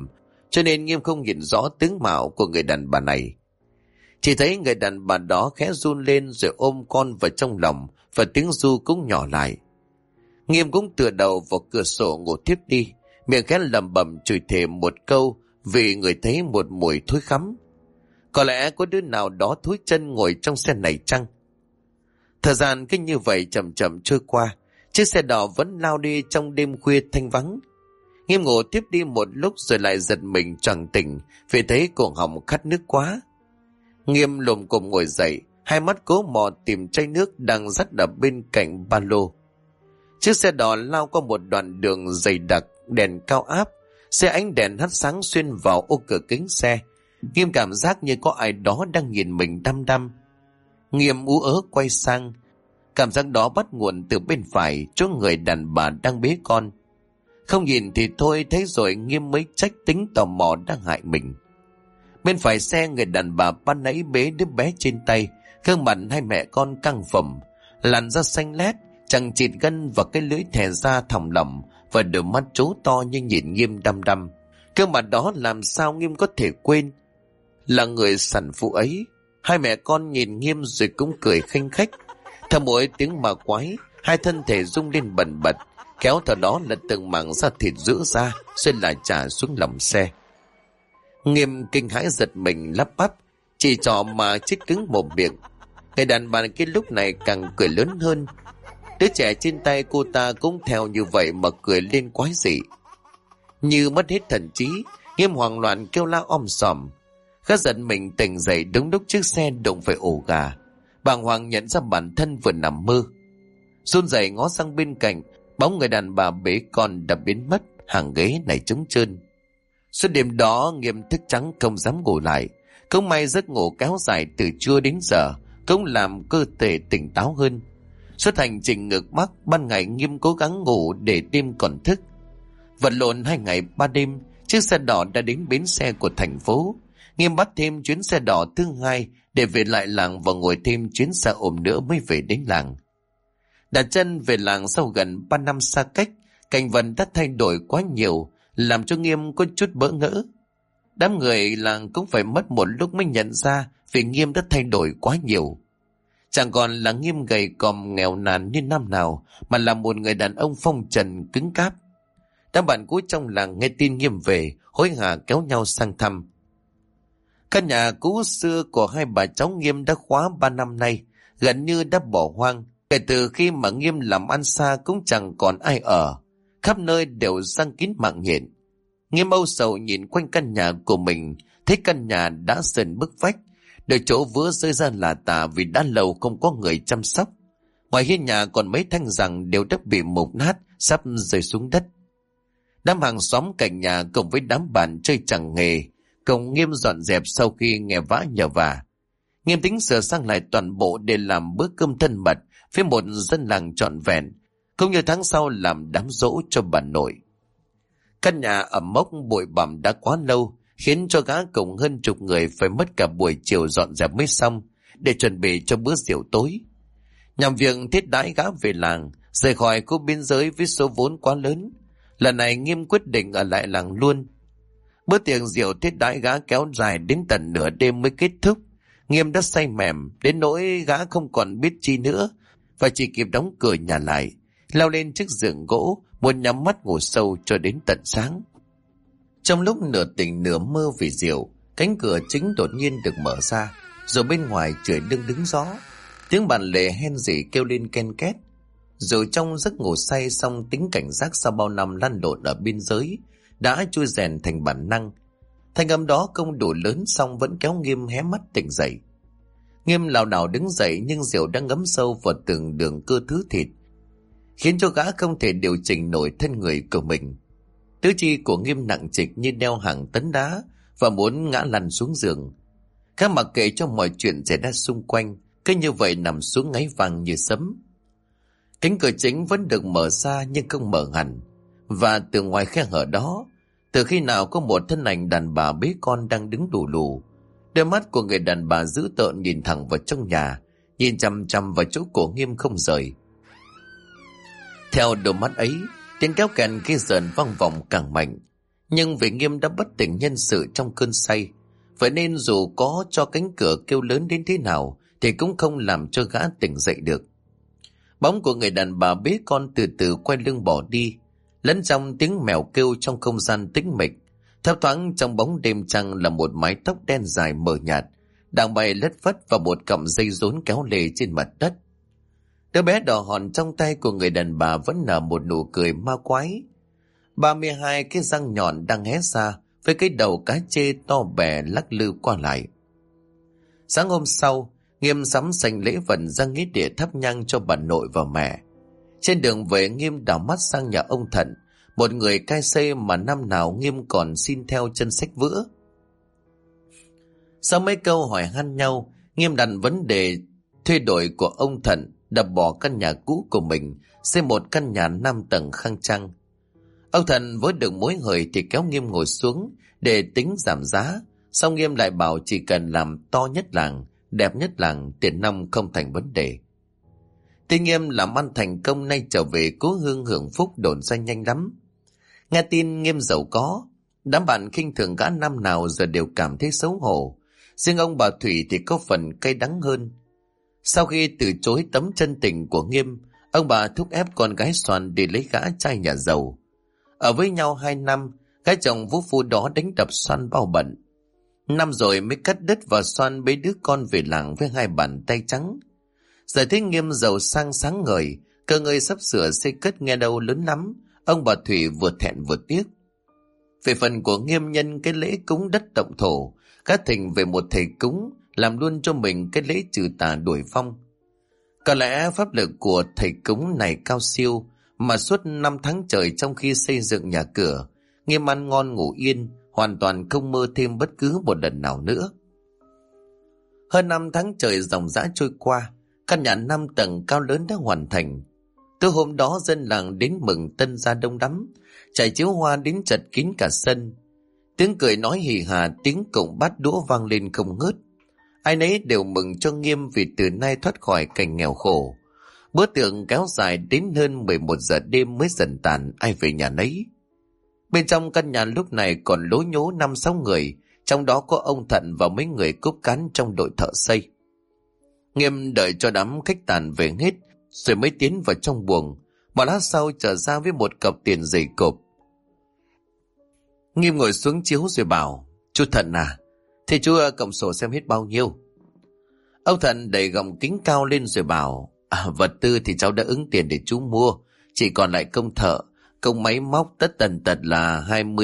cho nên Nghiêm không nhìn rõ tướng mạo của người đàn bà này. Chỉ thấy người đàn bà đó khẽ run lên rồi ôm con vào trong lòng, và tiếng ru cũng nhỏ lại. Nghiêm cũng tựa đầu vào cửa sổ ngủ thiếp đi, miệng khẽ lẩm bẩm chửi thề một câu vì người thấy một mùi thối khắm. Có lẽ có đứa nào đó thối chân ngồi trong xe này chăng? Thời gian cứ như vậy chậm chậm trôi qua, chiếc xe đỏ vẫn lao đi trong đêm khuya thanh vắng. Nghiêm ngủ tiếp đi một lúc rồi lại giật mình choàng tỉnh vì thấy cổ họng khát nước quá. Nghiêm lồm cồm ngồi dậy, hai mắt cố mò tìm chai nước đang dắt ở bên cạnh ba lô. Chiếc xe đỏ lao qua một đoạn đường dày đặc, đèn cao áp, xe ánh đèn hắt sáng xuyên vào ô cửa kính xe. Nghiêm cảm giác như có ai đó đang nhìn mình đăm đăm. Nghiêm ú ớ quay sang, cảm giác đó bắt nguồn từ bên phải, chỗ người đàn bà đang bế con. Không nhìn thì thôi, thấy rồi Nghiêm mới trách tính tò mò đang hại mình. Bên phải xe, người đàn bà ban nãy bế đứa bé trên tay, gương mặt hai mẹ con căng phồng, làn da xanh lét, chẳng chịt gân và cái lưỡi thè ra thòng lọng, và đôi mắt trố to như nhìn Nghiêm đăm đăm. Gương mặt đó làm sao Nghiêm có thể quên? Là người sản phụ ấy. Hai mẹ con nhìn Nghiêm rồi cũng cười khanh khách. Theo mỗi tiếng mà quái, hai thân thể rung lên bần bật, kéo theo đó là từng mảng da thịt rữa ra, rồi lại trả xuống lòng xe. Nghiêm kinh hãi giật mình lắp bắp, chỉ trỏ mà chết cứng mồm miệng. Người đàn bà kia lúc này càng cười lớn hơn. Đứa trẻ trên tay cô ta cũng theo như vậy mà cười lên quái dị. Như mất hết thần trí, Nghiêm hoảng loạn kêu la sòm. Gã giận mình tỉnh dậy đúng lúc chiếc xe đụng phải ổ gà. Bàng hoàng nhận ra bản thân vừa nằm mơ. Run rẩy ngó sang bên cạnh, bóng người đàn bà bế con đã biến mất, hàng ghế này trống trơn. Suốt đêm đó Nghiêm thức trắng không dám ngủ lại. Không may giấc ngủ kéo dài từ trưa đến giờ cũng làm cơ thể tỉnh táo hơn. Suốt hành trình ngược Bắc, ban ngày Nghiêm cố gắng ngủ để đêm còn thức. Vật lộn 2 ngày 3 đêm, chiếc xe đỏ đã đến bến xe của thành phố. Nghiêm bắt thêm chuyến xe đỏ thứ 2 để về lại làng và ngồi thêm chuyến xe ôm nữa mới về đến làng. Đặt chân về làng sau gần 3 năm xa cách, cảnh vật đã thay đổi quá nhiều, làm cho Nghiêm có chút bỡ ngỡ. Đám người làng cũng phải mất một lúc mới nhận ra vì Nghiêm đã thay đổi quá nhiều. Chẳng còn là Nghiêm gầy còm nghèo nàn như năm nào, mà là một người đàn ông phong trần cứng cáp. Đám bạn cũ trong làng nghe tin Nghiêm về, hối hả kéo nhau sang thăm. Căn nhà cũ xưa của hai bà cháu Nghiêm đã khóa 3 năm nay, gần như đã bỏ hoang. Kể từ khi mà Nghiêm làm ăn xa cũng chẳng còn ai ở, khắp nơi đều giăng kín mạng nhện. Nghiêm âu sầu nhìn quanh căn nhà của mình, thấy căn nhà đã sần bức vách, đời chỗ vữa rơi ra là tả vì đã lâu không có người chăm sóc. Ngoài hiên nhà còn mấy thanh rằng đều đã bị mục nát, sắp rơi xuống đất. Đám hàng xóm cạnh nhà cùng với đám bạn chơi chẳng nghề cùng Nghiêm dọn dẹp sau khi nghe vã nhờ vả. Nghiêm tính sửa sang lại toàn bộ để làm bữa cơm thân mật với một dân làng trọn vẹn, cũng như tháng sau làm đám giỗ cho bà nội. Căn nhà ẩm mốc bụi bặm đã quá lâu, khiến cho gã cùng hơn chục người phải mất cả buổi chiều dọn dẹp mới xong để chuẩn bị cho bữa rượu tối. Nhằm việc thiết đãi gã về làng, rời khỏi khu biên giới với số vốn quá lớn, lần này Nghiêm quyết định ở lại làng luôn. Bữa tiệc rượu thiết đãi gã kéo dài đến tận nửa đêm mới kết thúc. Nghiêm đã say mềm đến nỗi gã không còn biết chi nữa, và chỉ kịp đóng cửa nhà lại, leo lên chiếc giường gỗ, muốn nhắm mắt ngủ sâu cho đến tận sáng. Trong lúc nửa tỉnh nửa mơ vì rượu, cánh cửa chính đột nhiên được mở ra, rồi bên ngoài trời đương đứng gió, tiếng bàn lề hen rỉ kêu lên ken két. Rồi trong giấc ngủ say xong, tính cảnh giác sau bao năm lăn lộn ở biên giới đã chui rèn thành bản năng. Thanh âm đó không đủ lớn xong vẫn kéo Nghiêm hé mắt tỉnh dậy. Nghiêm lảo đảo đứng dậy, nhưng rượu đã ngấm sâu vào từng đường cơ thứ thịt, khiến cho gã không thể điều chỉnh nổi thân người của mình. Tứ chi của Nghiêm nặng trịch như đeo hàng tấn đá và muốn ngã lăn xuống giường. Gã mặc kệ cho mọi chuyện xảy ra xung quanh, cứ như vậy nằm xuống ngáy vàng như sấm. Cánh cửa chính vẫn được mở ra nhưng không mở hẳn, và từ ngoài khe hở đó, từ khi nào có một thân ảnh đàn bà bế con đang đứng lù lù. Đôi mắt của người đàn bà dữ tợn nhìn thẳng vào trong nhà, nhìn chằm chằm vào chỗ của Nghiêm không rời. Theo đôi mắt ấy, tiếng kéo kèn kia dần vang vọng càng mạnh. Nhưng vì Nghiêm đã bất tỉnh nhân sự trong cơn say, vậy nên dù có cho cánh cửa kêu lớn đến thế nào thì cũng không làm cho gã tỉnh dậy được. Bóng của người đàn bà bế con từ từ quay lưng bỏ đi, lẫn trong tiếng mèo kêu trong không gian tĩnh mịch. Thấp thoáng trong bóng đêm trăng là một mái tóc đen dài mờ nhạt đang bay lất phất và một cọng dây rốn kéo lê trên mặt đất. Đứa bé đỏ hòn trong tay của người đàn bà vẫn nở một nụ cười ma quái. 32 cái răng nhọn đang hé ra với cái đầu cá chê to bè lắc lư qua lại. Sáng hôm sau, Nghiêm sắm sành lễ vật ra nghĩa địa thắp nhang cho bà nội và mẹ. Trên đường về, Nghiêm đảo mắt sang nhà ông Thận, một người cai xây mà năm nào Nghiêm còn xin theo chân sách vữa. Sau mấy câu hỏi han nhau, Nghiêm đặt vấn đề thuê đổi của ông Thận, đập bỏ căn nhà cũ của mình, xây một căn nhà 5 tầng khang trang. Ông Thận với được mối hời thì kéo Nghiêm ngồi xuống để tính giảm giá. Sau Nghiêm lại bảo chỉ cần làm to nhất làng, đẹp nhất làng, tiền nong không thành vấn đề. Tên Nghiêm làm ăn thành công, nay trở về cố hương hưởng phúc đồn danh nhanh lắm. Nghe tin Nghiêm giàu có, đám bạn khinh thường gã năm nào giờ đều cảm thấy xấu hổ. Riêng ông bà Thủy thì có phần cay đắng hơn. Sau khi từ chối tấm chân tình của Nghiêm, ông bà thúc ép con gái Soàn để lấy gã trai nhà giàu. Ở với nhau 2 năm, gái chồng vũ phu đó đánh đập Soàn bao bận. Năm rồi mới cắt đứt và Soàn bế đứa con về làng với 2 bàn tay trắng. Giờ thấy Nghiêm giàu sang sáng ngời, cơ ngơi sắp sửa xây cất nghe đâu lớn lắm, ông bà Thủy vừa thẹn vừa tiếc. Về phần của Nghiêm, nhân cái lễ cúng đất động thổ, các thỉnh về một thầy cúng, làm luôn cho mình cái lễ trừ tà đuổi phong. Có lẽ pháp lực của thầy cúng này cao siêu, mà suốt 5 tháng trời trong khi xây dựng nhà cửa, Nghiêm ăn ngon ngủ yên, hoàn toàn không mơ thêm bất cứ một lần nào nữa. Hơn 5 tháng trời dòng dã trôi qua, căn nhà 5 tầng cao lớn đã hoàn thành. Từ hôm đó dân làng đến mừng tân gia đông đắm, trải chiếu hoa đến chật kín cả sân. Tiếng cười nói hì hà, tiếng cổng bát đũa vang lên không ngớt. Ai nấy đều mừng cho Nghiêm vì từ nay thoát khỏi cảnh nghèo khổ. Bữa tiệc kéo dài đến hơn 11 giờ đêm mới dần tàn, ai về nhà nấy. Bên trong căn nhà lúc này còn lố nhố 5-6 người, trong đó có ông Thận và mấy người cốt cán trong đội thợ xây. Nghiêm đợi cho đám khách tàn về hết rồi mới tiến vào trong buồng. Một lát sau trở ra với một cặp tiền dày cộp. Nghiêm ngồi xuống chiếu rồi bảo: "Chú Thận à, thì chú cộng sổ xem hết bao nhiêu?" Ông Thận đẩy gọng kính cao lên rồi bảo: "Vật tư thì cháu đã ứng tiền để chú mua, chỉ còn lại công thợ, công máy móc tất tần tật là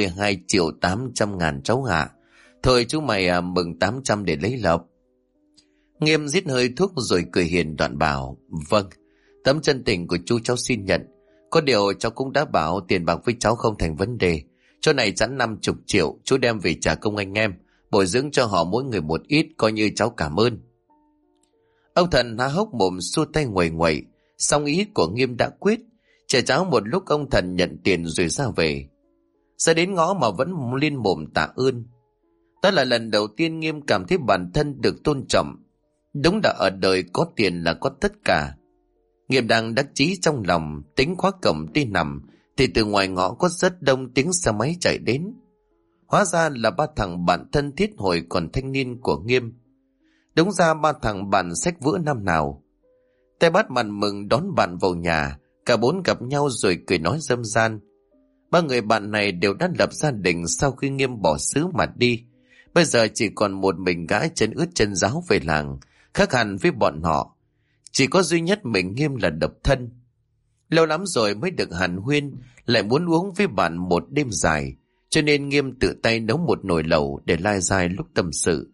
22.800.000 cháu hạ. Thôi chú mày mừng 800 để lấy lộc." Nghiêm rít hơi thuốc rồi cười hiền đoạn bảo: "Vâng, tấm chân tình của chú cháu xin nhận. Có điều cháu cũng đã bảo tiền bạc với cháu không thành vấn đề. Chỗ này sẵn 50 triệu, chú đem về trả công anh em, bồi dưỡng cho họ mỗi người một ít, coi như cháu cảm ơn." Ông Thần há hốc mồm xua tay nguầy nguậy, song ý của Nghiêm đã quyết. Chờ cháu một lúc ông Thần nhận tiền rồi ra về. Ra đến ngõ mà vẫn liên mồm tạ ơn. Đó là lần đầu tiên Nghiêm cảm thấy bản thân được tôn trọng. Đúng là ở đời có tiền là có tất cả. Nghiêm đang đắc chí trong lòng, tính khóa cổng đi nằm thì từ ngoài ngõ có rất đông tiếng xe máy chạy đến. Hóa ra là 3 thằng bạn thân thiết hồi còn thanh niên của Nghiêm. Đúng ra 3 thằng bạn sách vữa năm nào. Tay bắt mặt mừng đón bạn vào nhà, cả 4 gặp nhau rồi cười nói râm ran. 3 người bạn này đều đã lập gia đình sau khi Nghiêm bỏ xứ mà đi. Bây giờ chỉ còn một mình gã chân ướt chân ráo về làng, khác hẳn với bọn họ. Chỉ có duy nhất mình Nghiêm là độc thân. Lâu lắm rồi mới được hàn huyên, lại muốn uống với bạn một đêm dài, cho nên Nghiêm tự tay nấu một nồi lẩu để lai dai lúc tâm sự.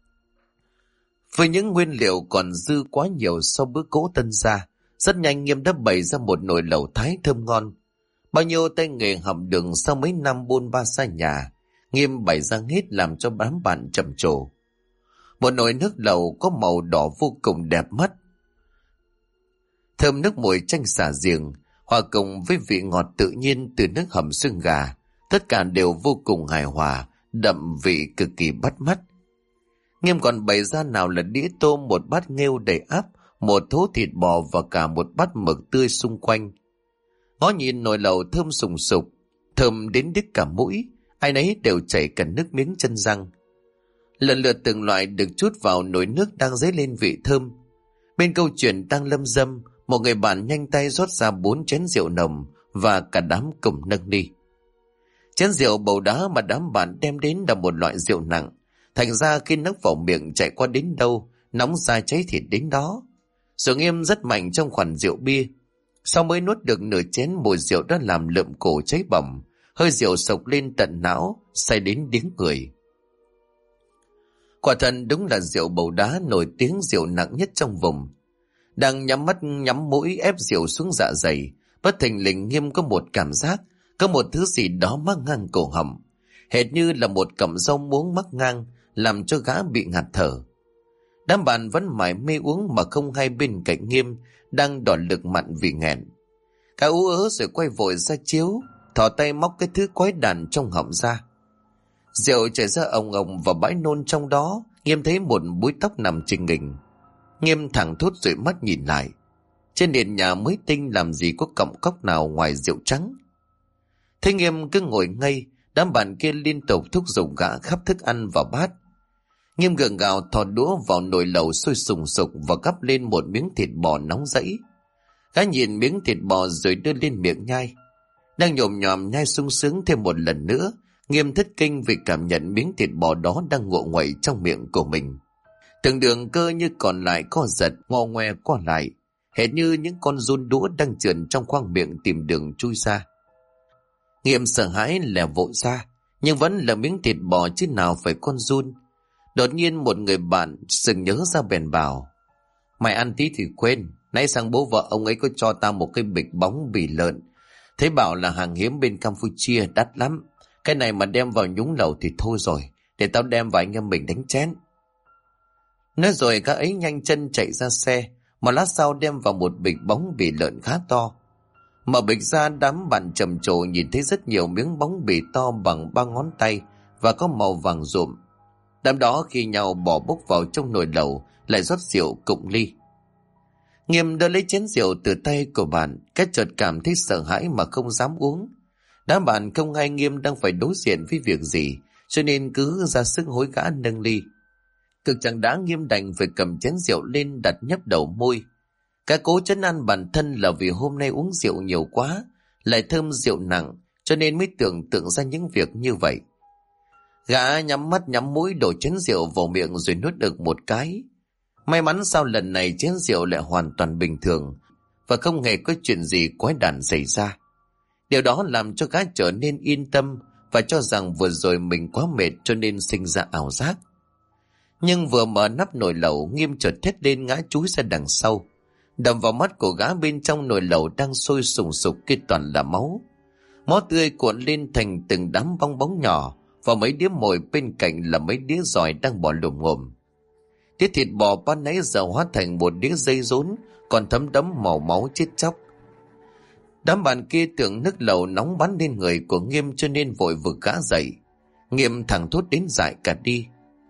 Với những nguyên liệu còn dư quá nhiều sau bữa cỗ tân gia, rất nhanh Nghiêm đã bày ra một nồi lẩu Thái thơm ngon. Bao nhiêu tay nghề học được sau mấy năm bôn ba xa nhà, Nghiêm bày ra hết làm cho đám bạn trầm trồ. Một nồi nước lẩu có màu đỏ vô cùng đẹp mắt, thơm nước mùi chanh xả giềng, hòa cùng với vị ngọt tự nhiên từ nước hầm xương gà, tất cả đều vô cùng hài hòa, đậm vị cực kỳ bắt mắt. Nghiêm còn bày ra nào là đĩa tôm, một bát nghêu đầy ắp, một thố thịt bò và cả một bát mực tươi xung quanh. Ngó nhìn nồi lẩu thơm sùng sục, thơm đến đứt cả mũi, ai nấy đều chảy cả nước miếng chân răng. Lần lượt từng loại được trút vào nồi nước đang dấy lên vị thơm. Bên câu chuyện đang lâm dâm, một người bạn nhanh tay rót ra 4 chén rượu nồng và cả đám cùng nâng ly. Chén rượu bầu đá mà đám bạn đem đến là một loại rượu nặng, thành ra khi nấc vào miệng chạy qua đến đâu, nóng da cháy thịt đến đó. Rồi Nghiêm rất mạnh trong khoản rượu bia. Sau mới nuốt được nửa chén, mùi rượu đã làm lượm cổ cháy bỏng, hơi rượu sộc lên tận não, say đến điếng người. Quả thật đúng là rượu bầu đá nổi tiếng rượu nặng nhất trong vùng. Đang nhắm mắt nhắm mũi ép rượu xuống dạ dày, bất thình lình Nghiêm có một cảm giác, có một thứ gì đó mắc ngang cổ họng, hệt như là một cọng rau muống mắc ngang, làm cho gã bị ngạt thở. Đám bạn vẫn mải mê uống mà không hay bên cạnh Nghiêm đang đỏ lực mặn vì nghẹn. Cả ú ớ rồi quay vội ra chiếu, thò tay móc cái thứ quái đản trong họng ra. Rượu chảy ra ồng ồng và bãi nôn trong đó. Nghiêm thấy một búi tóc nằm trình nghình. Nghiêm thẳng thốt rồi mắt nhìn lại. Trên nền nhà mới tinh làm gì có cọng cóc nào ngoài rượu trắng. Thế Nghiêm cứ ngồi ngây, đám bạn kia liên tục thúc giục gã khắp thức ăn vào bát. Nghiêm gượng gạo thò đũa vào nồi lẩu sôi sùng sục và gắp lên một miếng thịt bò nóng rẫy. Gã nhìn miếng thịt bò rồi đưa lên miệng nhai. Đang nhồm nhòm nhai sung sướng thêm một lần nữa, Nghiêm thất kinh vì cảm nhận miếng thịt bò đó đang ngộ nguậy trong miệng của mình. Từng đường cơ như còn lại co giật, ngò ngoe qua lại, hệt như những con giun đũa đang trườn trong khoang miệng tìm đường chui ra. Nghiêm sợ hãi lè vội ra, nhưng vẫn là miếng thịt bò chứ nào phải con giun. Đột nhiên một người bạn sừng nhớ ra bèn bảo: "Mày ăn tí thì quên, nãy sang bố vợ ông ấy có cho tao một cái bịch bóng bì lợn. Thế bảo là hàng hiếm bên Campuchia, đắt lắm. Cái này mà đem vào nhúng lẩu thì thôi rồi, để tao đem vào anh em mình đánh chén." Nói rồi các ấy nhanh chân chạy ra xe, một lát sau đem vào một bịch bóng bì lợn khá to. Mở bịch ra, đám bạn trầm trồ nhìn thấy rất nhiều miếng bóng bì to bằng 3 ngón tay và có màu vàng rụm. Đám đó khi nhau bỏ bốc vào trong nồi lẩu, lại rót rượu cụng ly. Nghiêm đưa lấy chén rượu từ tay của bạn, cái chợt cảm thấy sợ hãi mà không dám uống. Đám bạn không hay Nghiêm đang phải đối diện với việc gì, cho nên cứ ra sức hối gã nâng ly. Cực chẳng đã, Nghiêm đành phải cầm chén rượu lên đặt nhấp đầu môi. Cả cố trấn an bản thân là vì hôm nay uống rượu nhiều quá, lại thơm rượu nặng, cho nên mới tưởng tượng ra những việc như vậy. Gã nhắm mắt nhắm mũi đổ chén rượu vào miệng rồi nuốt được một cái. May mắn sau lần này chén rượu lại hoàn toàn bình thường và không hề có chuyện gì quái đản xảy ra. Điều đó làm cho gã trở nên yên tâm và cho rằng vừa rồi mình quá mệt cho nên sinh ra ảo giác. Nhưng vừa mở nắp nồi lẩu, Nghiêm chợt thét lên ngã chúi ra đằng sau. Đầm vào mắt của gã, bên trong nồi lẩu đang sôi sùng sục kia toàn là máu. Máu tươi cuộn lên thành từng đám bong bóng nhỏ, và mấy đĩa mồi bên cạnh là mấy đĩa giòi đang bò lồm ngồm. Đĩa thịt bò ban nãy giờ hóa thành một đĩa dây rốn, còn thấm đẫm màu máu chết chóc. Đám bạn kia tưởng nước lẩu nóng bắn lên người của Nghiêm cho nên vội vực gã dậy. Nghiêm thẳng thốt đến dại cả đi.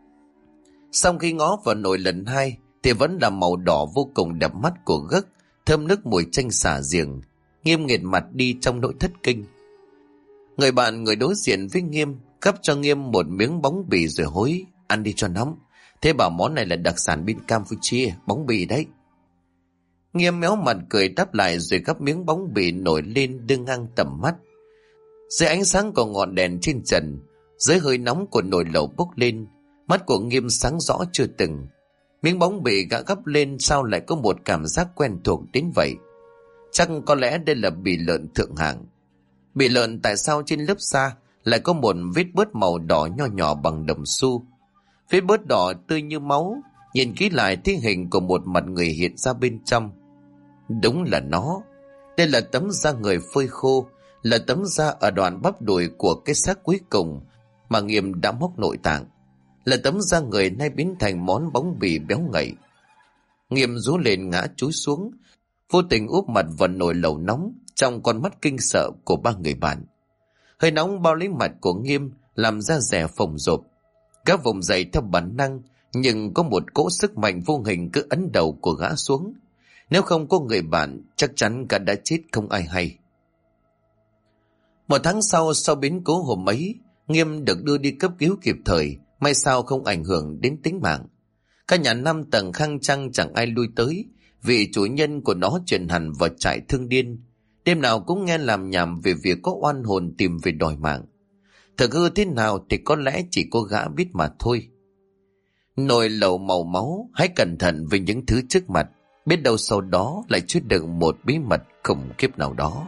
Sau khi ngó vào nồi lần hai thì vẫn là màu đỏ vô cùng đẹp mắt của gấc, thơm nức mùi chanh xả giềng. Nghiêm nghệt mặt đi trong nỗi thất kinh. Người bạn người đối diện với Nghiêm gắp cho Nghiêm một miếng bóng bì rồi hối: "Ăn đi cho nóng. Thế bảo món này là đặc sản bên Campuchia, bóng bì đấy." Nghiêm méo mặt cười đáp lại rồi gắp miếng bóng bì nổi lên đưa ngang tầm mắt. Dưới ánh sáng của ngọn đèn trên trần, dưới hơi nóng của nồi lẩu bốc lên, mắt của Nghiêm sáng rõ chưa từng. Miếng bóng bì gã gắp lên sao lại có một cảm giác quen thuộc đến vậy? Chắc có lẽ đây là bì lợn thượng hạng. Bì lợn tại sao trên lớp da lại có một vết bớt màu đỏ nho nhỏ bằng đồng xu? Vết bớt đỏ tươi như máu, nhìn kỹ lại thấy hình của một mặt người hiện ra bên trong. Đúng là nó. Đây là tấm da người phơi khô, là tấm da ở đoạn bắp đùi của cái xác cuối cùng mà Nghiêm đã móc nội tạng, là tấm da người nay biến thành món bóng bì béo ngậy. Nghiêm rú lên ngã chúi xuống, vô tình úp mặt vào nồi lẩu nóng trong con mắt kinh sợ của ba người bạn. Hơi nóng bao lấy mặt của Nghiêm, làm da dẻ phồng rộp. Các vùng dậy theo bản năng, nhưng có một cỗ sức mạnh vô hình cứ ấn đầu của gã xuống. Nếu không có người bạn, chắc chắn gã đã chết không ai hay. 1 tháng sau biến cố hôm ấy, Nghiêm được đưa đi cấp cứu kịp thời, may sao không ảnh hưởng đến tính mạng. Căn nhà 5 tầng khang trang chẳng ai lui tới, vì chủ nhân của nó chuyển hẳn vào trại thương điên. Đêm nào cũng nghe làm nhảm về việc có oan hồn tìm về đòi mạng. Thực hư thế nào thì có lẽ chỉ có gã biết mà thôi. Nồi lẩu màu máu, hãy cẩn thận với những thứ trước mặt, biết đâu sau đó lại chứa đựng một bí mật khủng khiếp nào đó.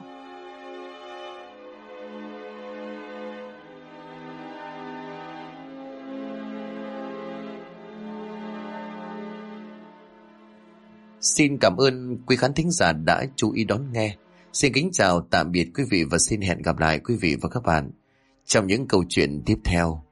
Xin cảm ơn quý khán thính giả đã chú ý đón nghe. Xin kính chào tạm biệt quý vị và xin hẹn gặp lại quý vị và các bạn trong những câu chuyện tiếp theo.